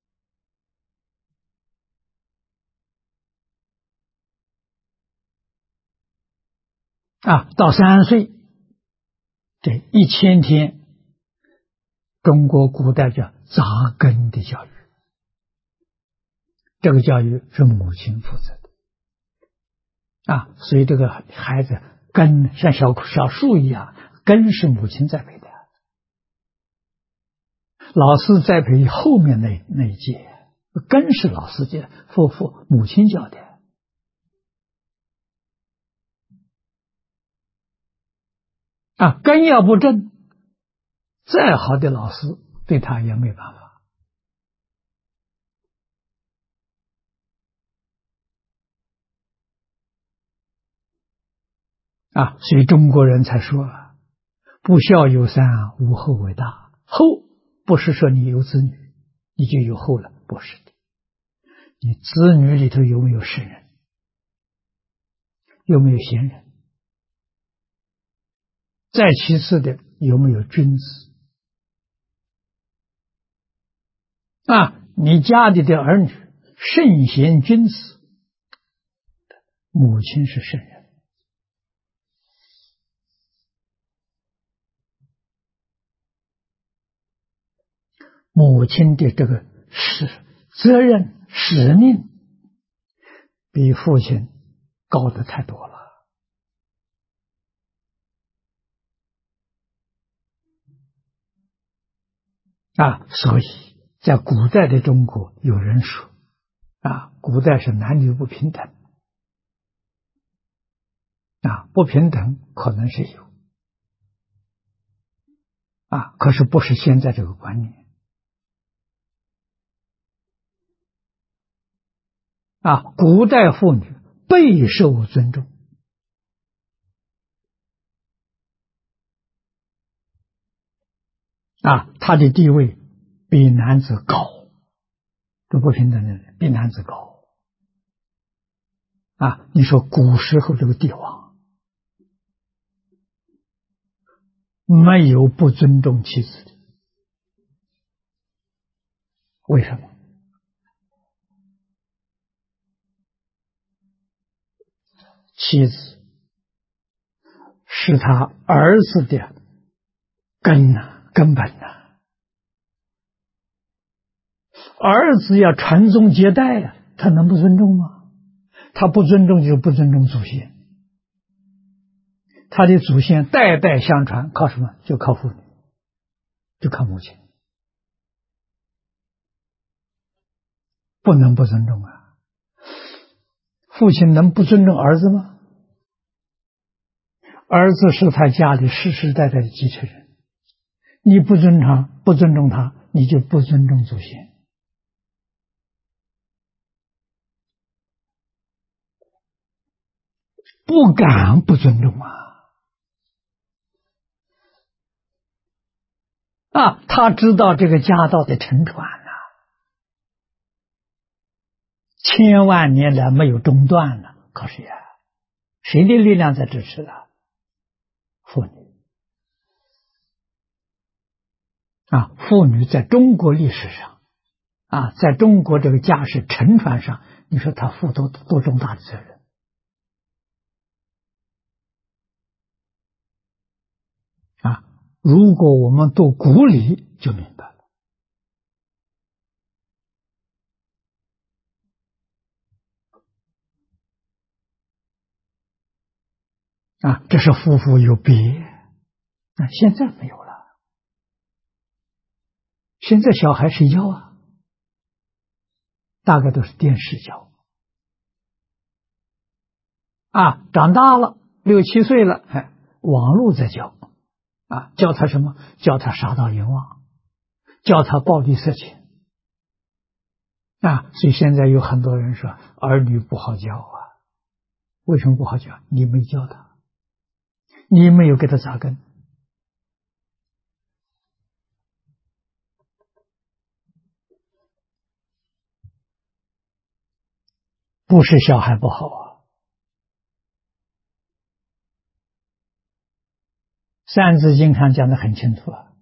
啊。到3岁，这1000天，中国古代叫扎根的教育，这个教育是母亲负责的啊。所以这个孩子根像小树一样，根是母亲栽培的，老师栽培后面那一届，根是老师教，母亲教的啊。根要不正，再好的老师对他也没办法所以中国人才说不孝有三，无后为大。后不是说你有子女你就有后了，不是的。你子女里头有没有圣人，有没有贤人，再其次的有没有君子你家里的儿女圣贤君子，母亲是圣人，母亲的这个责任使命比父亲高的太多了所以在古代的中国有人说古代是男女不平等不平等可能是有可是不是现在这个观念古代妇女备受尊重她的地位比男子高，这不平等的人比男子高你说古时候这个帝王没有不尊重妻子的，为什么？妻子是他儿子的根本儿子要传宗接代他能不尊重吗？他不尊重就不尊重祖先，他的祖先代代相传，靠什么？就靠妇女，就靠母亲，不能不尊重父亲能不尊重儿子吗？儿子是他家里世世代代的继承人，你不尊重他，你就不尊重祖先。不敢不尊重他知道这个家道的承传千万年来没有中断了，可是谁的力量在支持妇女妇女在中国历史上在中国这个家世承传上，你说她负多重大的责任如果我们读古礼就明白了这是夫妇有别现在没有了，现在小孩谁教大概都是电视教长大了6、7岁了网络在教教他什么？教他杀盗淫妄，教他暴力色情所以现在有很多人说儿女不好教为什么不好教？你没教他，你没有给他扎根不是小孩不好三字经上讲得很清楚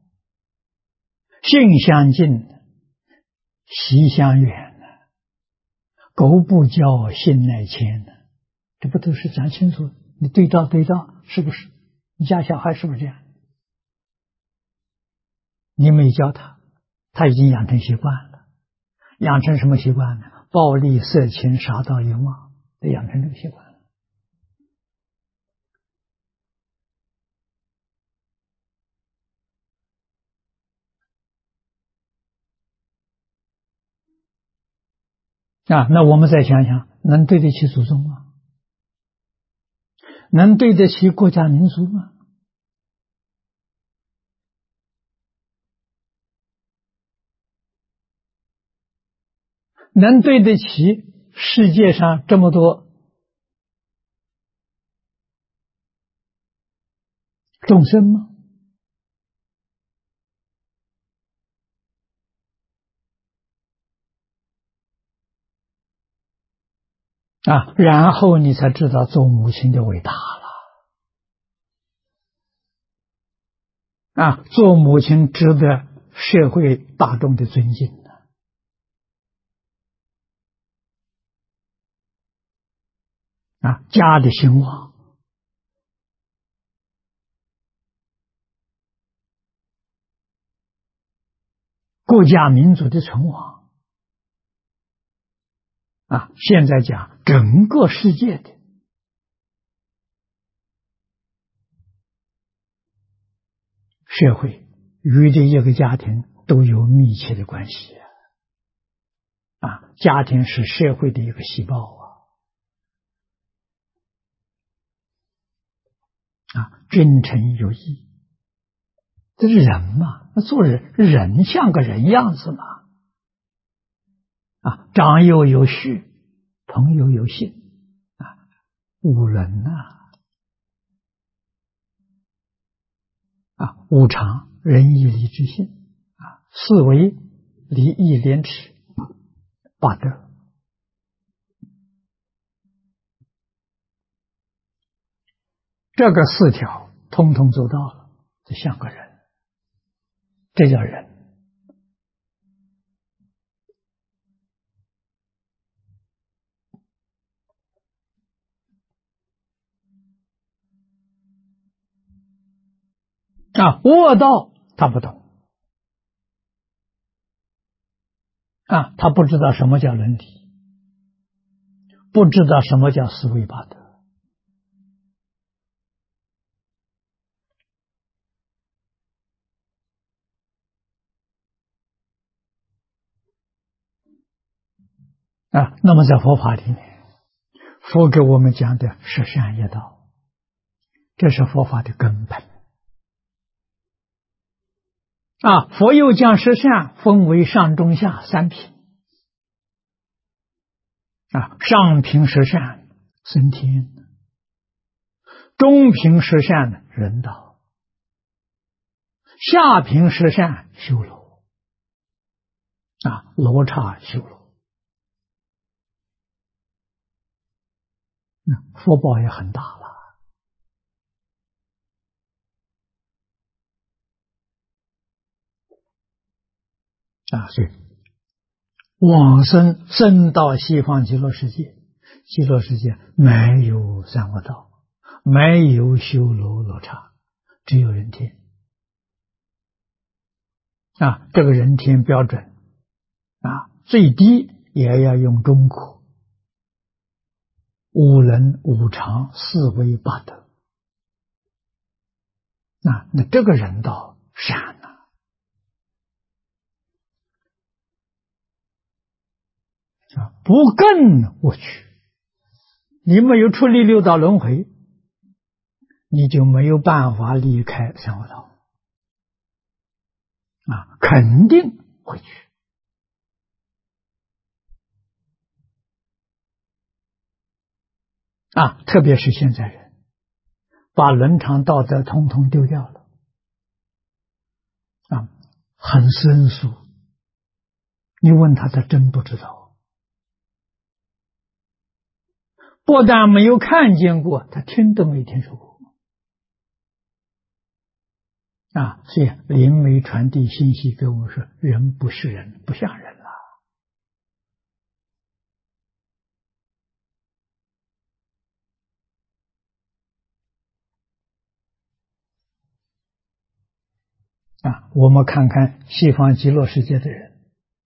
性相近，习相远苟不教，性乃迁这不都是讲清楚？你对照是不是？你家小孩是不是这样？你没教他，他已经养成习惯了。养成什么习惯呢？暴力、色情、杀盗、淫妄，都养成这个习惯了那我们再想想，能对得起祖宗吗？能对得起国家民族吗？能对得起世界上这么多众生吗？然后你才知道做母亲的伟大了。做母亲值得社会大众的尊敬家的兴旺，国家民族的存亡现在讲整个世界的社会与这一个家庭都有密切的关系家庭是社会的一个细胞真诚有益。这是人嘛，那做人像个人样子嘛长幼有序，朋友有信五伦五常仁义礼智信四维礼义廉耻八德，这个四条通通做到了，就像个人，这叫人恶道他不懂他不知道什么叫伦理，不知道什么叫四维八德那么在佛法里面，佛给我们讲的是善业道，这是佛法的根本佛又将十善分为上中下三品上品十善升天，中品十善人道，下品十善修楼楼刹修楼福报也很大了所以往生生到西方极乐世界，极乐世界没有三恶道，没有修楼罗刹，只有人天这个人天标准最低也要用中苦，五伦五常四维八德那这个人道善不更我去，你没有出离六道轮回，你就没有办法离开三恶道肯定会去特别是现在人把伦常道德统统丢掉了很生疏，你问他真不知道，不但没有看见过，他听都没听说过所以灵媒传递信息给我们说，人不是人，不像人了我们看看西方极乐世界的人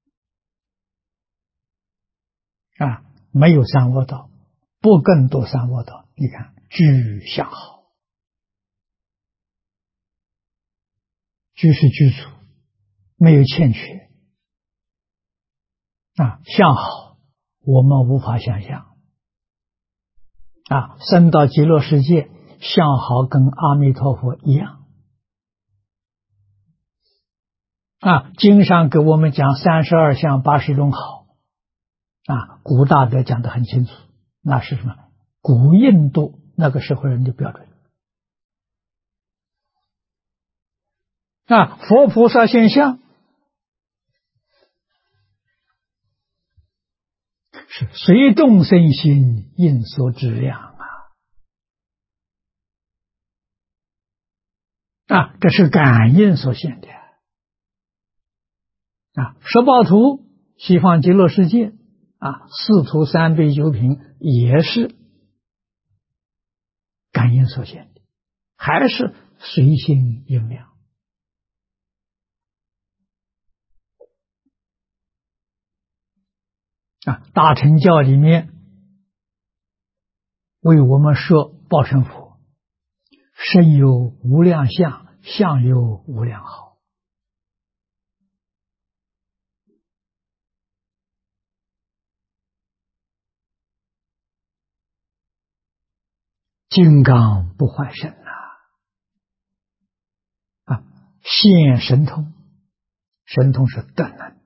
没有三恶道，不更多三恶道，你看居相好，居是居处，没有欠缺相好我们无法想象升到极乐世界，相好跟阿弥陀佛一样经上给我们讲32相80种好古大德讲得很清楚，那是什么？古印度那个时候人的标准佛菩萨现象是随众生心应所知量这是感应所现的十报图西方极乐世界四图三杯九品也是感应所现的，还是随心应量大乘教里面为我们说报身佛，身有无量相，相有无量好。金刚不坏身现神通，神通是德能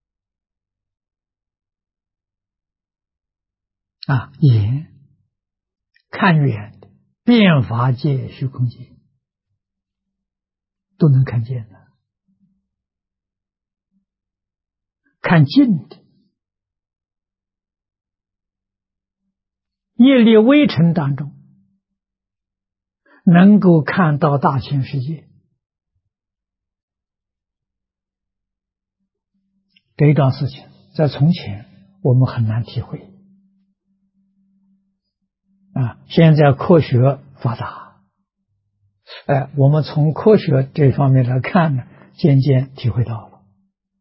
眼看远的遍法界虚空界都能看见的，看近的业力微尘当中能够看到大千世界。这一桩事情在从前我们很难体会现在科学发达，我们从科学这方面来看呢，渐渐体会到了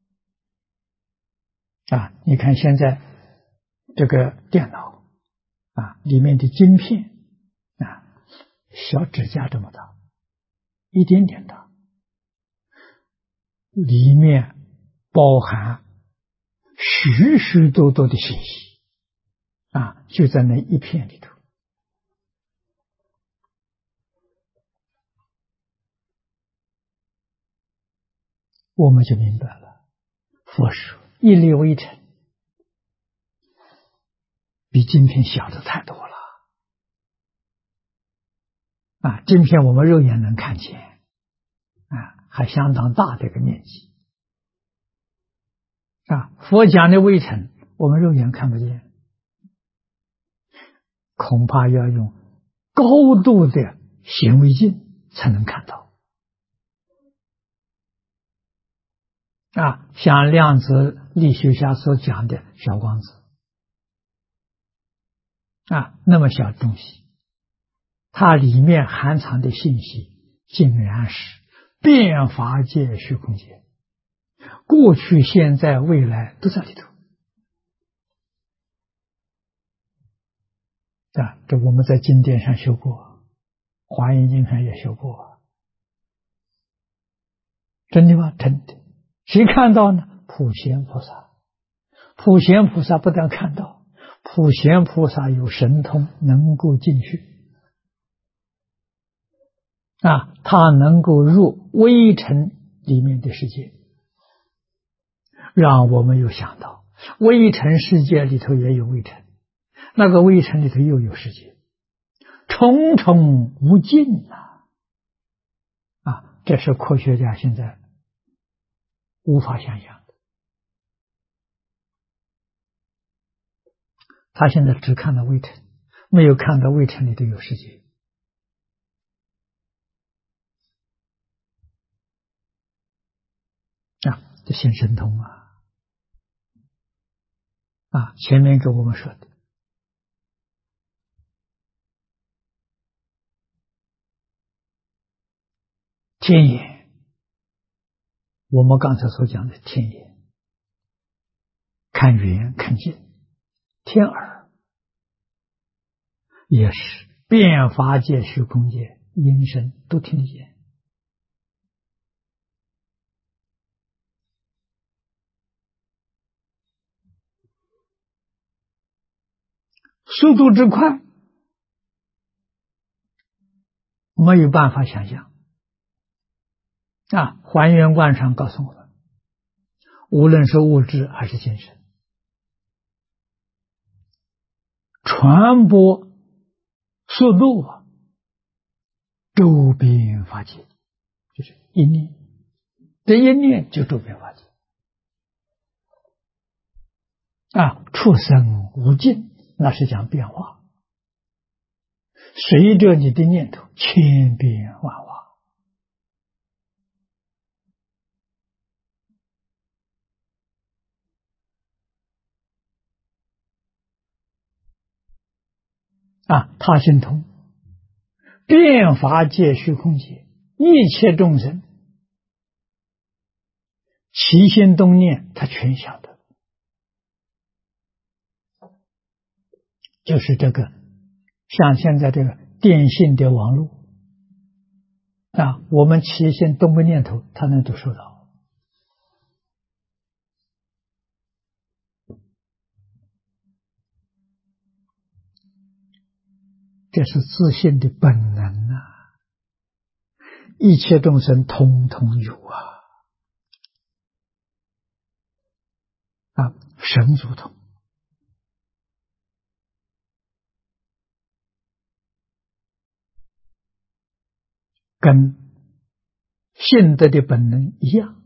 你看现在这个电脑里面的晶片小指甲这么大，一点点大，里面包含许许多多的信息就在那一片里头。我们就明白了，佛说一粒微尘比晶片小的太多了晶片我们肉眼能看见还相当大的一个面积佛讲的微尘我们肉眼看不见，恐怕要用高度的显微镜才能看到像量子力学家所讲的小光子那么小的东西，它里面含藏的信息竟然是遍法界虚空界，过去现在未来都在里头这我们在经典上修过，华严经上也修过真的吗？真的。谁看到呢？普贤菩萨。普贤菩萨不但看到，普贤菩萨有神通，能够进去他能够入微尘里面的世界，让我们又想到微尘世界里头也有微尘，那个微尘里头又有世界，重重无尽这是科学家现在无法想象的。他现在只看到微尘，没有看到微尘里头有世界这显神通前面跟我们说的天眼，我们刚才所讲的天眼看远看近，天耳也是遍法界虚空界音声都听得见速度之快没有办法想象还原观上告诉我们，无论是物质还是精神，传播速度周边法界就是一念这一念就周遍法界。出生无尽，那是讲变化，随着你的念头千变万化。他心通，遍法界虚空界，一切众生起心动念，他全晓得。就是这个，像现在这个电信的网络我们起心动个念头，他能都收到。这是自性的本能一切众生统统有神足通。跟性德的本能一样，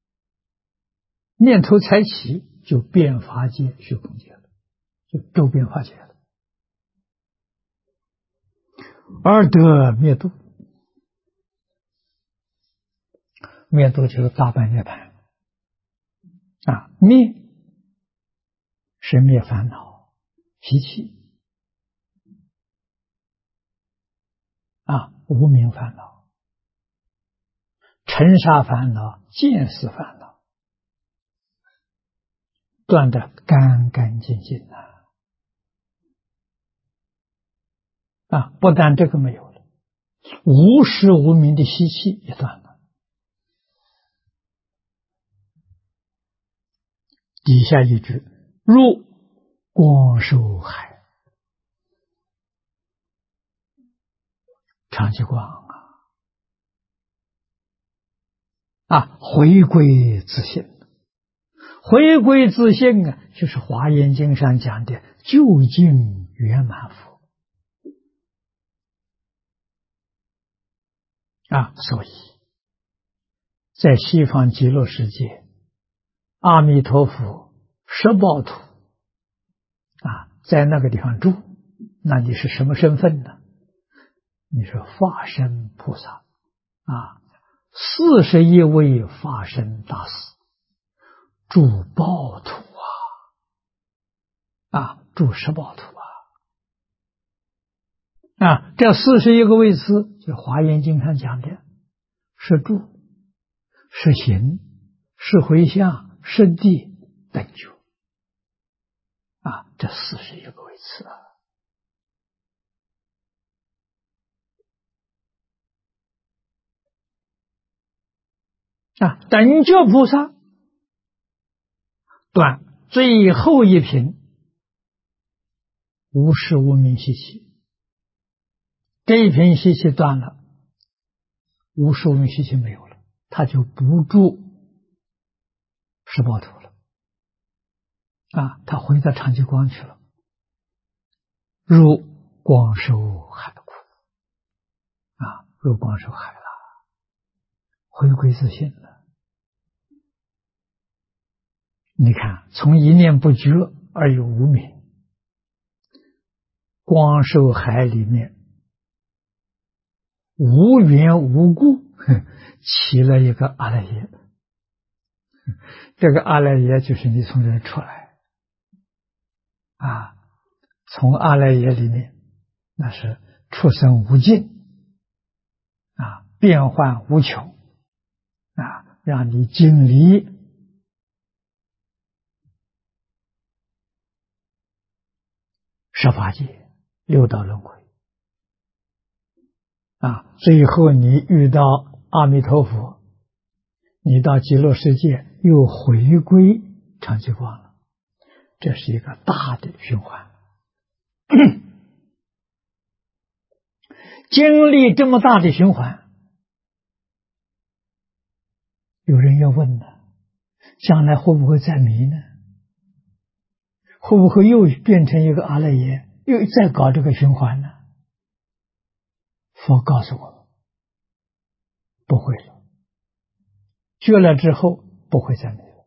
念头才起就遍法界虚空界了，就周遍法界了。而得灭度，灭度就是大般涅槃灭是灭烦恼习气无明烦恼、尘沙烦恼、见识烦恼，断得干干净净不但这个没有了，无始无明的习气也断了。底下一句，入光寿海，常寂光回归自性。回归自性就是华严经上讲的究竟圆满佛所以在西方极乐世界，阿弥陀佛十报土在那个地方住，那你是什么身份呢？你是化身菩萨41位法身大士住报土住十报土这41个位次，就华严经上讲的，是住、是行、是回向、是地等觉这41个位次等觉菩萨断最后一品无始无明习气，这一品习气断了，无始无明习气没有了，他就不住十报土了他回到常寂光去了，入光寿海苦入光寿海了，回归自性了。你看，从一念不觉而有无明，光寿海里面无缘无故起了一个阿赖耶，这个阿赖耶就是你从这出来从阿赖耶里面那是出生无尽变幻无穷让你经历十法界六道轮回最后你遇到阿弥陀佛，你到极乐世界又回归常寂光了，这是一个大的循环。经历这么大的循环，有人要问呢，将来会不会再迷呢？会不会又变成一个阿赖耶，又再搞这个循环呢？佛告诉我们，不会了。 觉了之后不会再迷了。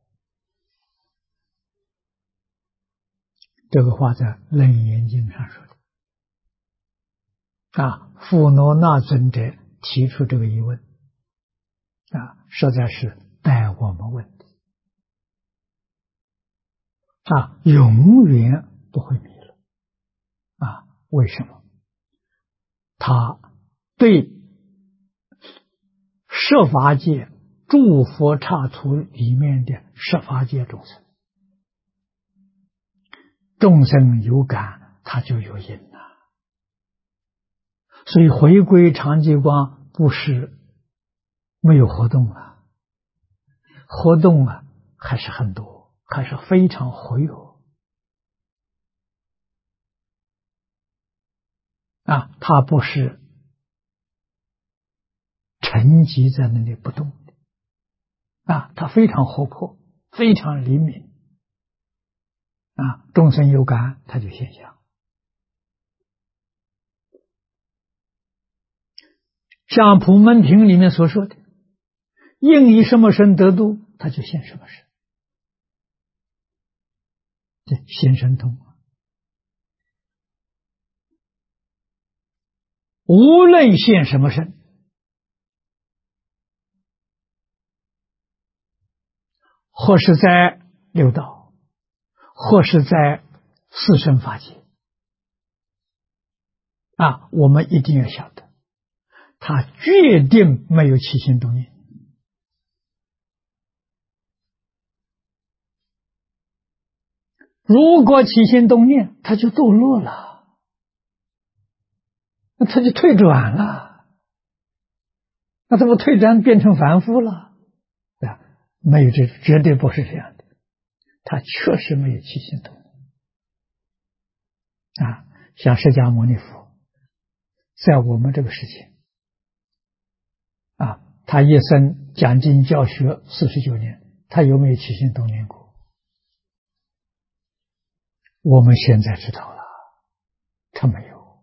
这个话在《楞严经》上说的。富罗那尊者提出这个疑问，实在是带我们问的。永远不会迷了。为什么？他对十法界诸佛刹土里面的十法界众生，众生有感，他就有因所以回归常寂光不是没有活动活动还是很多，还是非常活跃它不是沉寂在那里不动的它非常活泼，非常灵敏众生有感，它就现象。像普门品里面所说的，应以什么身得度，它就现什么身，这现神通。无论现什么身，或是在六道，或是在四圣法界我们一定要晓得，他决定没有起心动念。如果起心动念，他就堕落了，那他就退转了，那怎么退转变成凡夫了？没有，这绝对不是这样的，他确实没有起心动念像释迦牟尼佛在我们这个世界他一生讲经教学49年，他有没有起心动念过？我们现在知道了，他没有。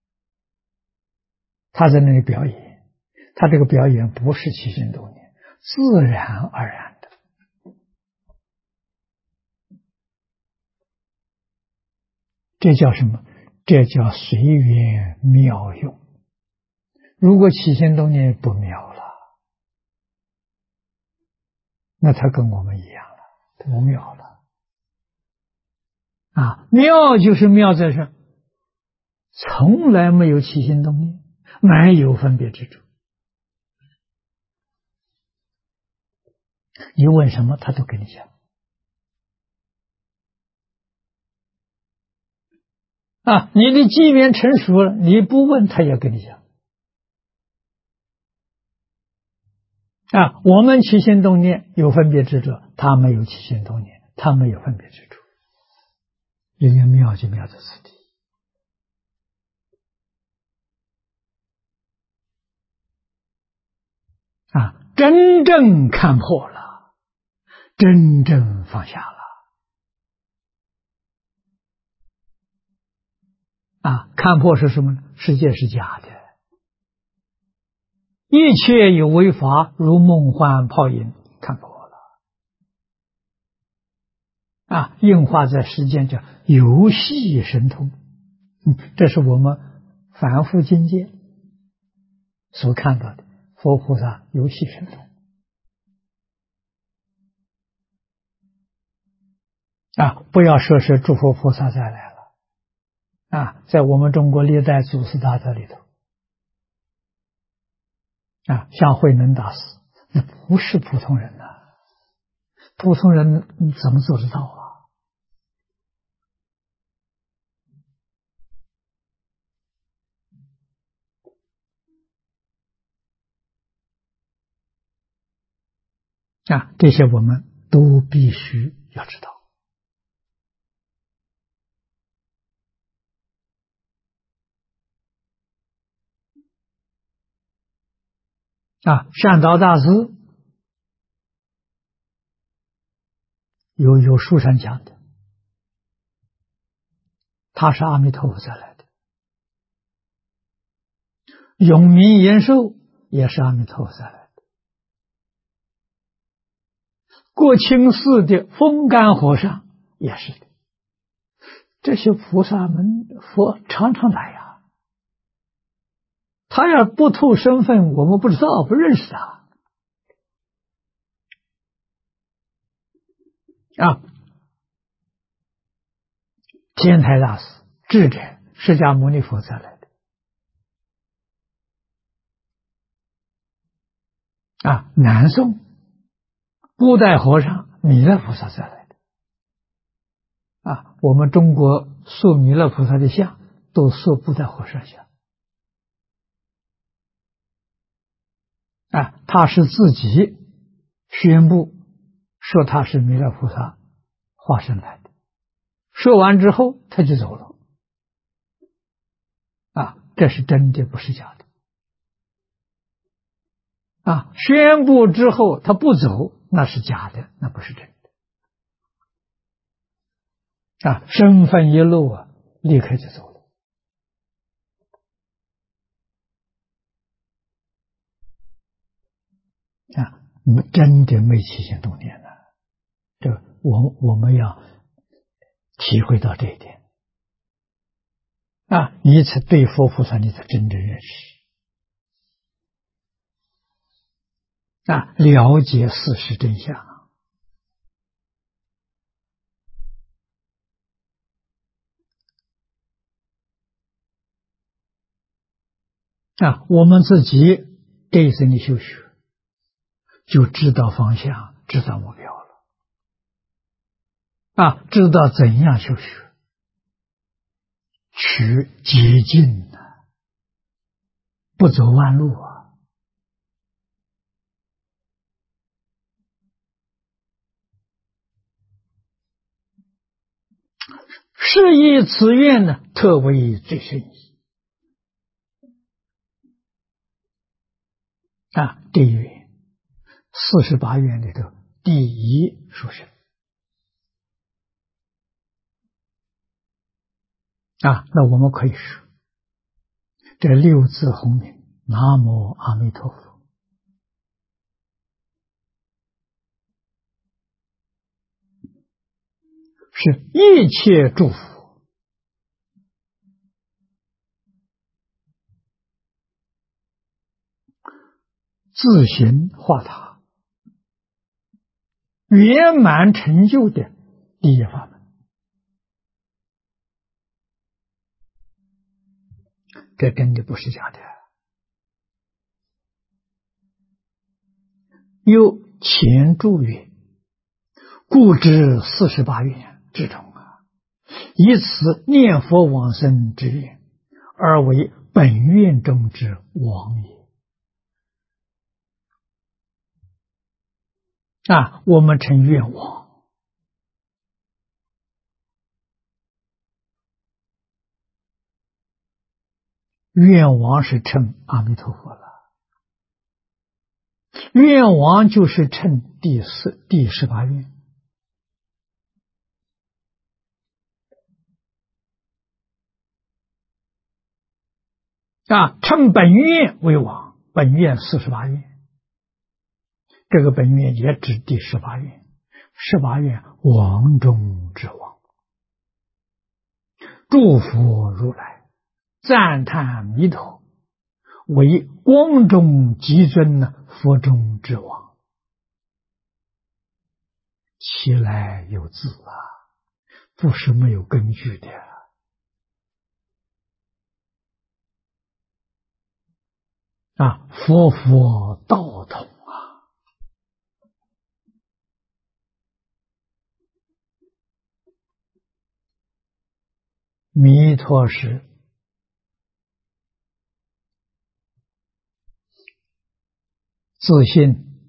他在那里表演，他这个表演不是起心动念，自然而然的。这叫什么？这叫随缘妙用。如果起心动念不妙了，那他跟我们一样了，不妙了。妙就是妙在这，从来没有起心动念，没有分别之处。你问什么，他都跟你讲。你的机缘成熟了，你不问他也跟你讲。我们起心动念有分别之处，他没有起心动念，他没有分别之处。人家妙就妙在此地。真正看破了，真正放下了。看破是什么呢？世界是假的，一切有为法，如梦幻泡影，看破了。应化在世间叫游戏神通，这是我们凡夫境界所看到的佛菩萨游戏神通。不要说是诸佛菩萨再来了，在我们中国历代祖师大德里头，像慧能大师，那不是普通人普通人怎么做得到这些我们都必须要知道。善导大师有书上讲的，他是阿弥陀佛再来的。永明延寿也是阿弥陀佛再来的。 国清寺的风干和尚也是的。这些菩萨们，佛常常来呀。他要不透身份，我们不知道，不认识他啊。天台大师智者释迦牟尼佛再来的啊，南宋布袋和尚弥勒菩萨再来的啊。我们中国塑弥勒菩萨的像都塑布袋和尚像啊，他是自己宣布说他是弥勒菩萨化身来的，说完之后他就走了啊，这是真的，不是假的啊。宣布之后他不走，那是假的，那不是真的啊。身份一露啊，立刻就走了啊，真的没起心动念了。这我们要体会到这一点啊，你才对佛菩萨你才真正认识啊，了解事实真相啊。我们自己这一生的修学，就知道方向，知道目标了啊，知道怎样修学，取捷径不走弯路啊。是以此愿呢，特为最深意啊。这一愿48愿里头第一殊胜啊。那我们可以说，这六字洪名南无阿弥陀佛，是一切祝福自行化他圆满成就的第一法门。这真的不是假的。又前注曰：故知48愿之中啊，以此念佛往生之愿，而为本愿中之王也。啊，我们称愿王，愿王是称阿弥陀佛了，愿王就是称第18愿啊，称本愿为王，本愿48愿，这个本愿也指第18愿，18愿王中之王，祝福如来，赞叹弥陀，为光中极尊佛中之王，其来有自啊，不是没有根据的啊，佛佛道统啊。弥陀是自信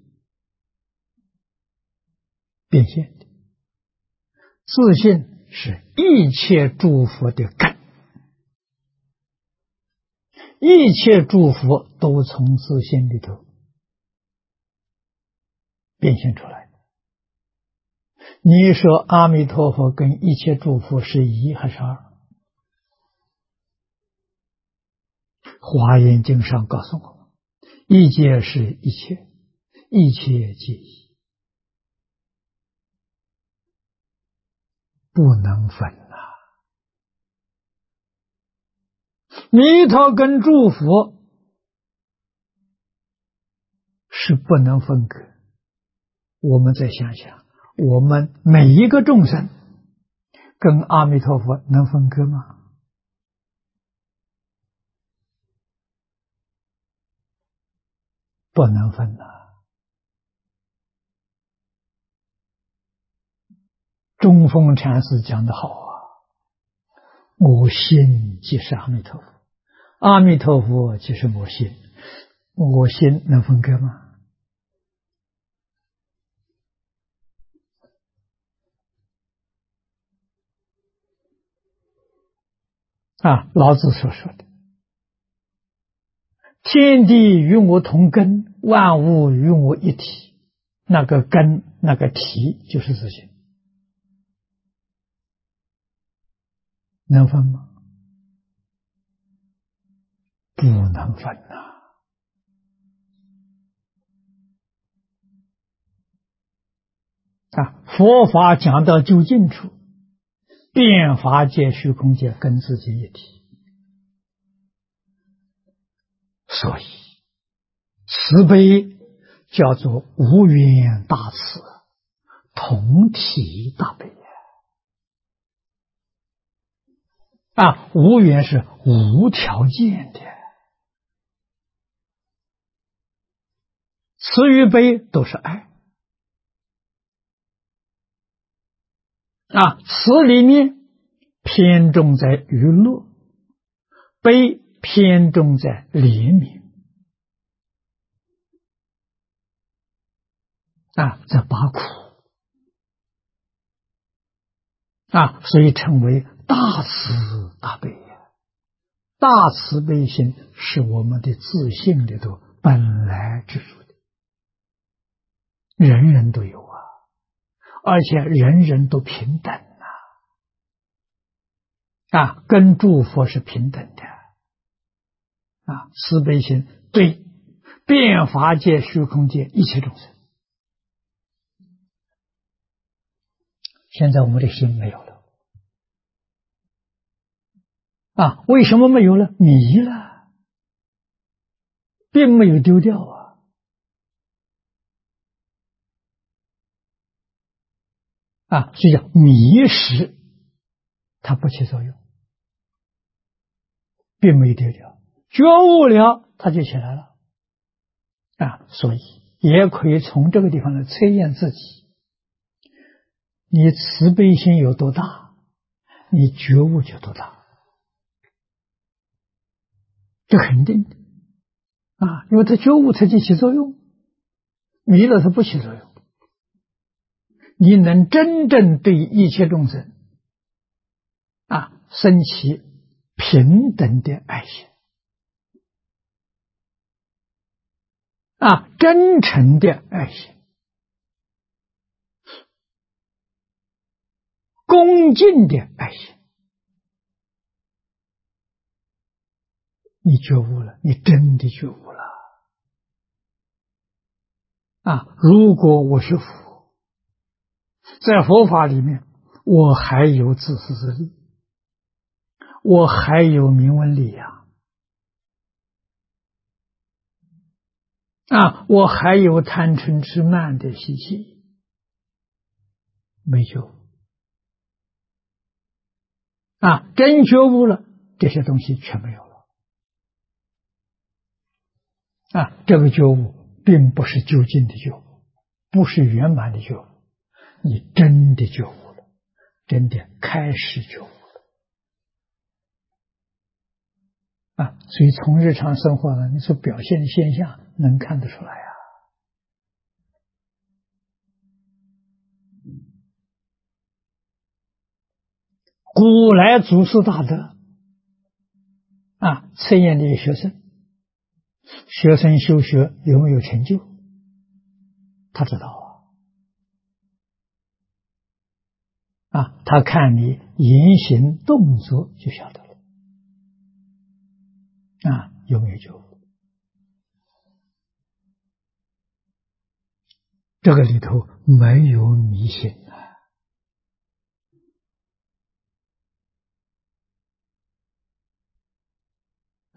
变现的，自信是一切诸佛的根，一切诸佛都从自信里头变现出来的。你说阿弥陀佛跟一切诸佛是一还是二？华严经上告诉我们，一切是一切，一切皆一不能分呐。弥陀跟诸佛是不能分割。我们再想想，我们每一个众生跟阿弥陀佛能分割吗？不能分呐。中峰禅师讲得好啊，我心即是阿弥陀佛，阿弥陀佛即是我心，我心能分割吗？老子所说的天地与我同根，万物与我一体，那个根那个体就是自性，能分吗？不能分佛法讲到究竟处，变法界虚空界跟自己一体，所以慈悲叫做无缘大慈，同体大悲无缘是无条件的，慈与悲都是爱慈里面偏重在娱乐，悲偏重在怜悯在拔苦所以称为大慈大悲大慈悲心是我们的自性里头本来之处的，人人都有而且人人都平等跟诸佛是平等的慈悲心对变法界虚空界一切众生。现在我们的心没有了为什么没有了？迷了，并没有丢掉所以叫迷失，它不起作用，并没有丢掉，觉悟了它就起来了所以也可以从这个地方来测验自己，你慈悲心有多大，你觉悟就多大，这肯定的因为它觉悟才起作用，迷了它不起作用。你能真正对一切众生升起平等的爱心真诚的爱心，恭敬的爱心，你觉悟了，你真的觉悟了如果我是佛，在佛法里面我还有自私自利，我还有名闻利养我还有贪嗔痴慢的习气，没觉悟真觉悟了，这些东西全没有了这个觉悟并不是究竟的觉悟，不是圆满的觉悟，你真的觉悟了，真的开始觉悟了所以从日常生活呢，你所表现的现象能看得出来古来祖师大德测验这些学生，学生修学有没有成就，他知道他看你言行动作就晓得了有没有觉悟，这个里头没有迷信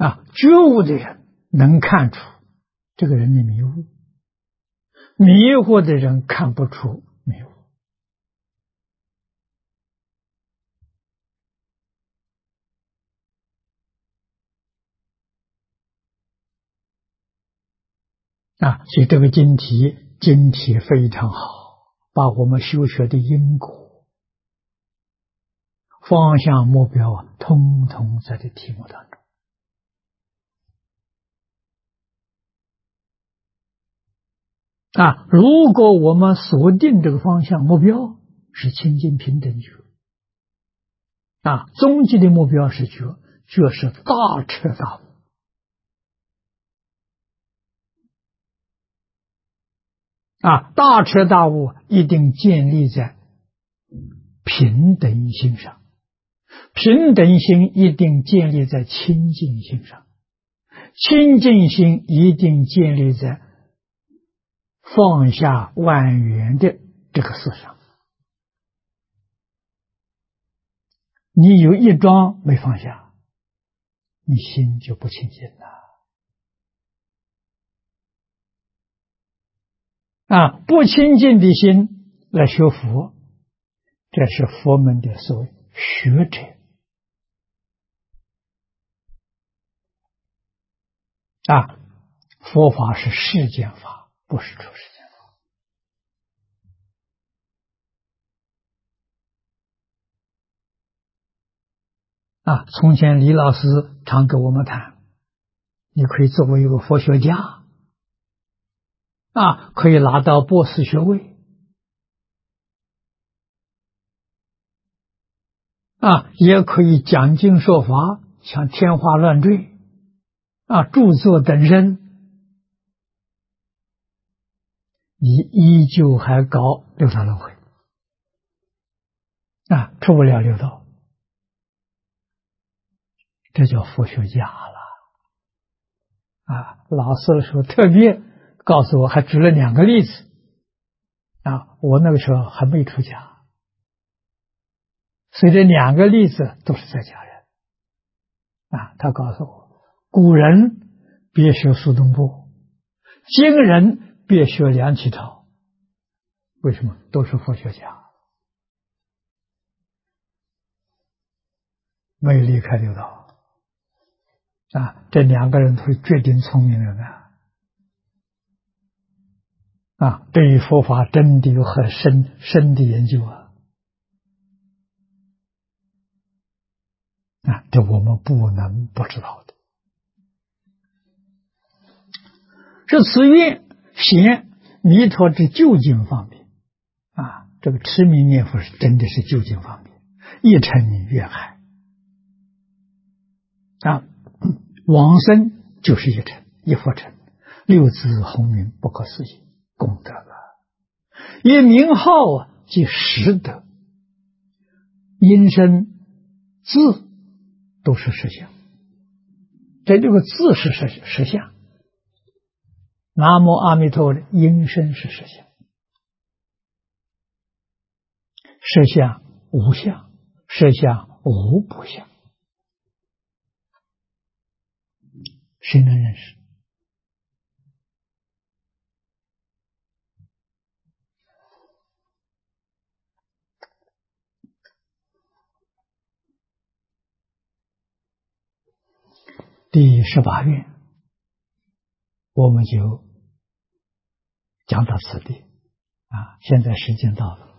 觉悟的人能看出这个人的迷雾，迷惑的人看不出迷雾。所以这个经题非常好，把我们修学的因果、方向、目标通通在这题目当中。如果我们锁定这个方向目标是清净平等觉，终极的目标是觉，觉是大彻大悟。大彻大悟一定建立在平等心上，平等心一定建立在清净心上，清净心一定建立在放下万缘的这个事上。你有一桩没放下，你心就不清净了。不清净的心来学佛，这是佛门的所谓学者。佛法是世间法，不是出世间法。从前李老师常跟我们谈，你可以作为一个佛学家，可以拿到博士学位，也可以讲经说法，像天花乱坠，著作等身，你依旧还搞六道轮回，出不了六道，这叫佛学家了。老师的时候特别告诉我，还举了2个例子。我那个时候还没出家，所以这2个例子都是在家人。他告诉我，古人别学苏东坡，今人别学梁启超。为什么？都是佛学家，没离开六道。这2个人都是绝顶聪明人对于佛法真的有很深的研究这我们不能不知道的。是此愿显弥陀之究竟方便这个持名念佛是真的是究竟方便，一尘愿海往生就是一尘一佛尘，六字洪名不可思议功德以名号即实德，音声字都是实相，这6个字是实相。南无阿弥陀的音声是实相，实相无相，实相无不相，谁能认识？第18愿我们就讲到此地现在时间到了。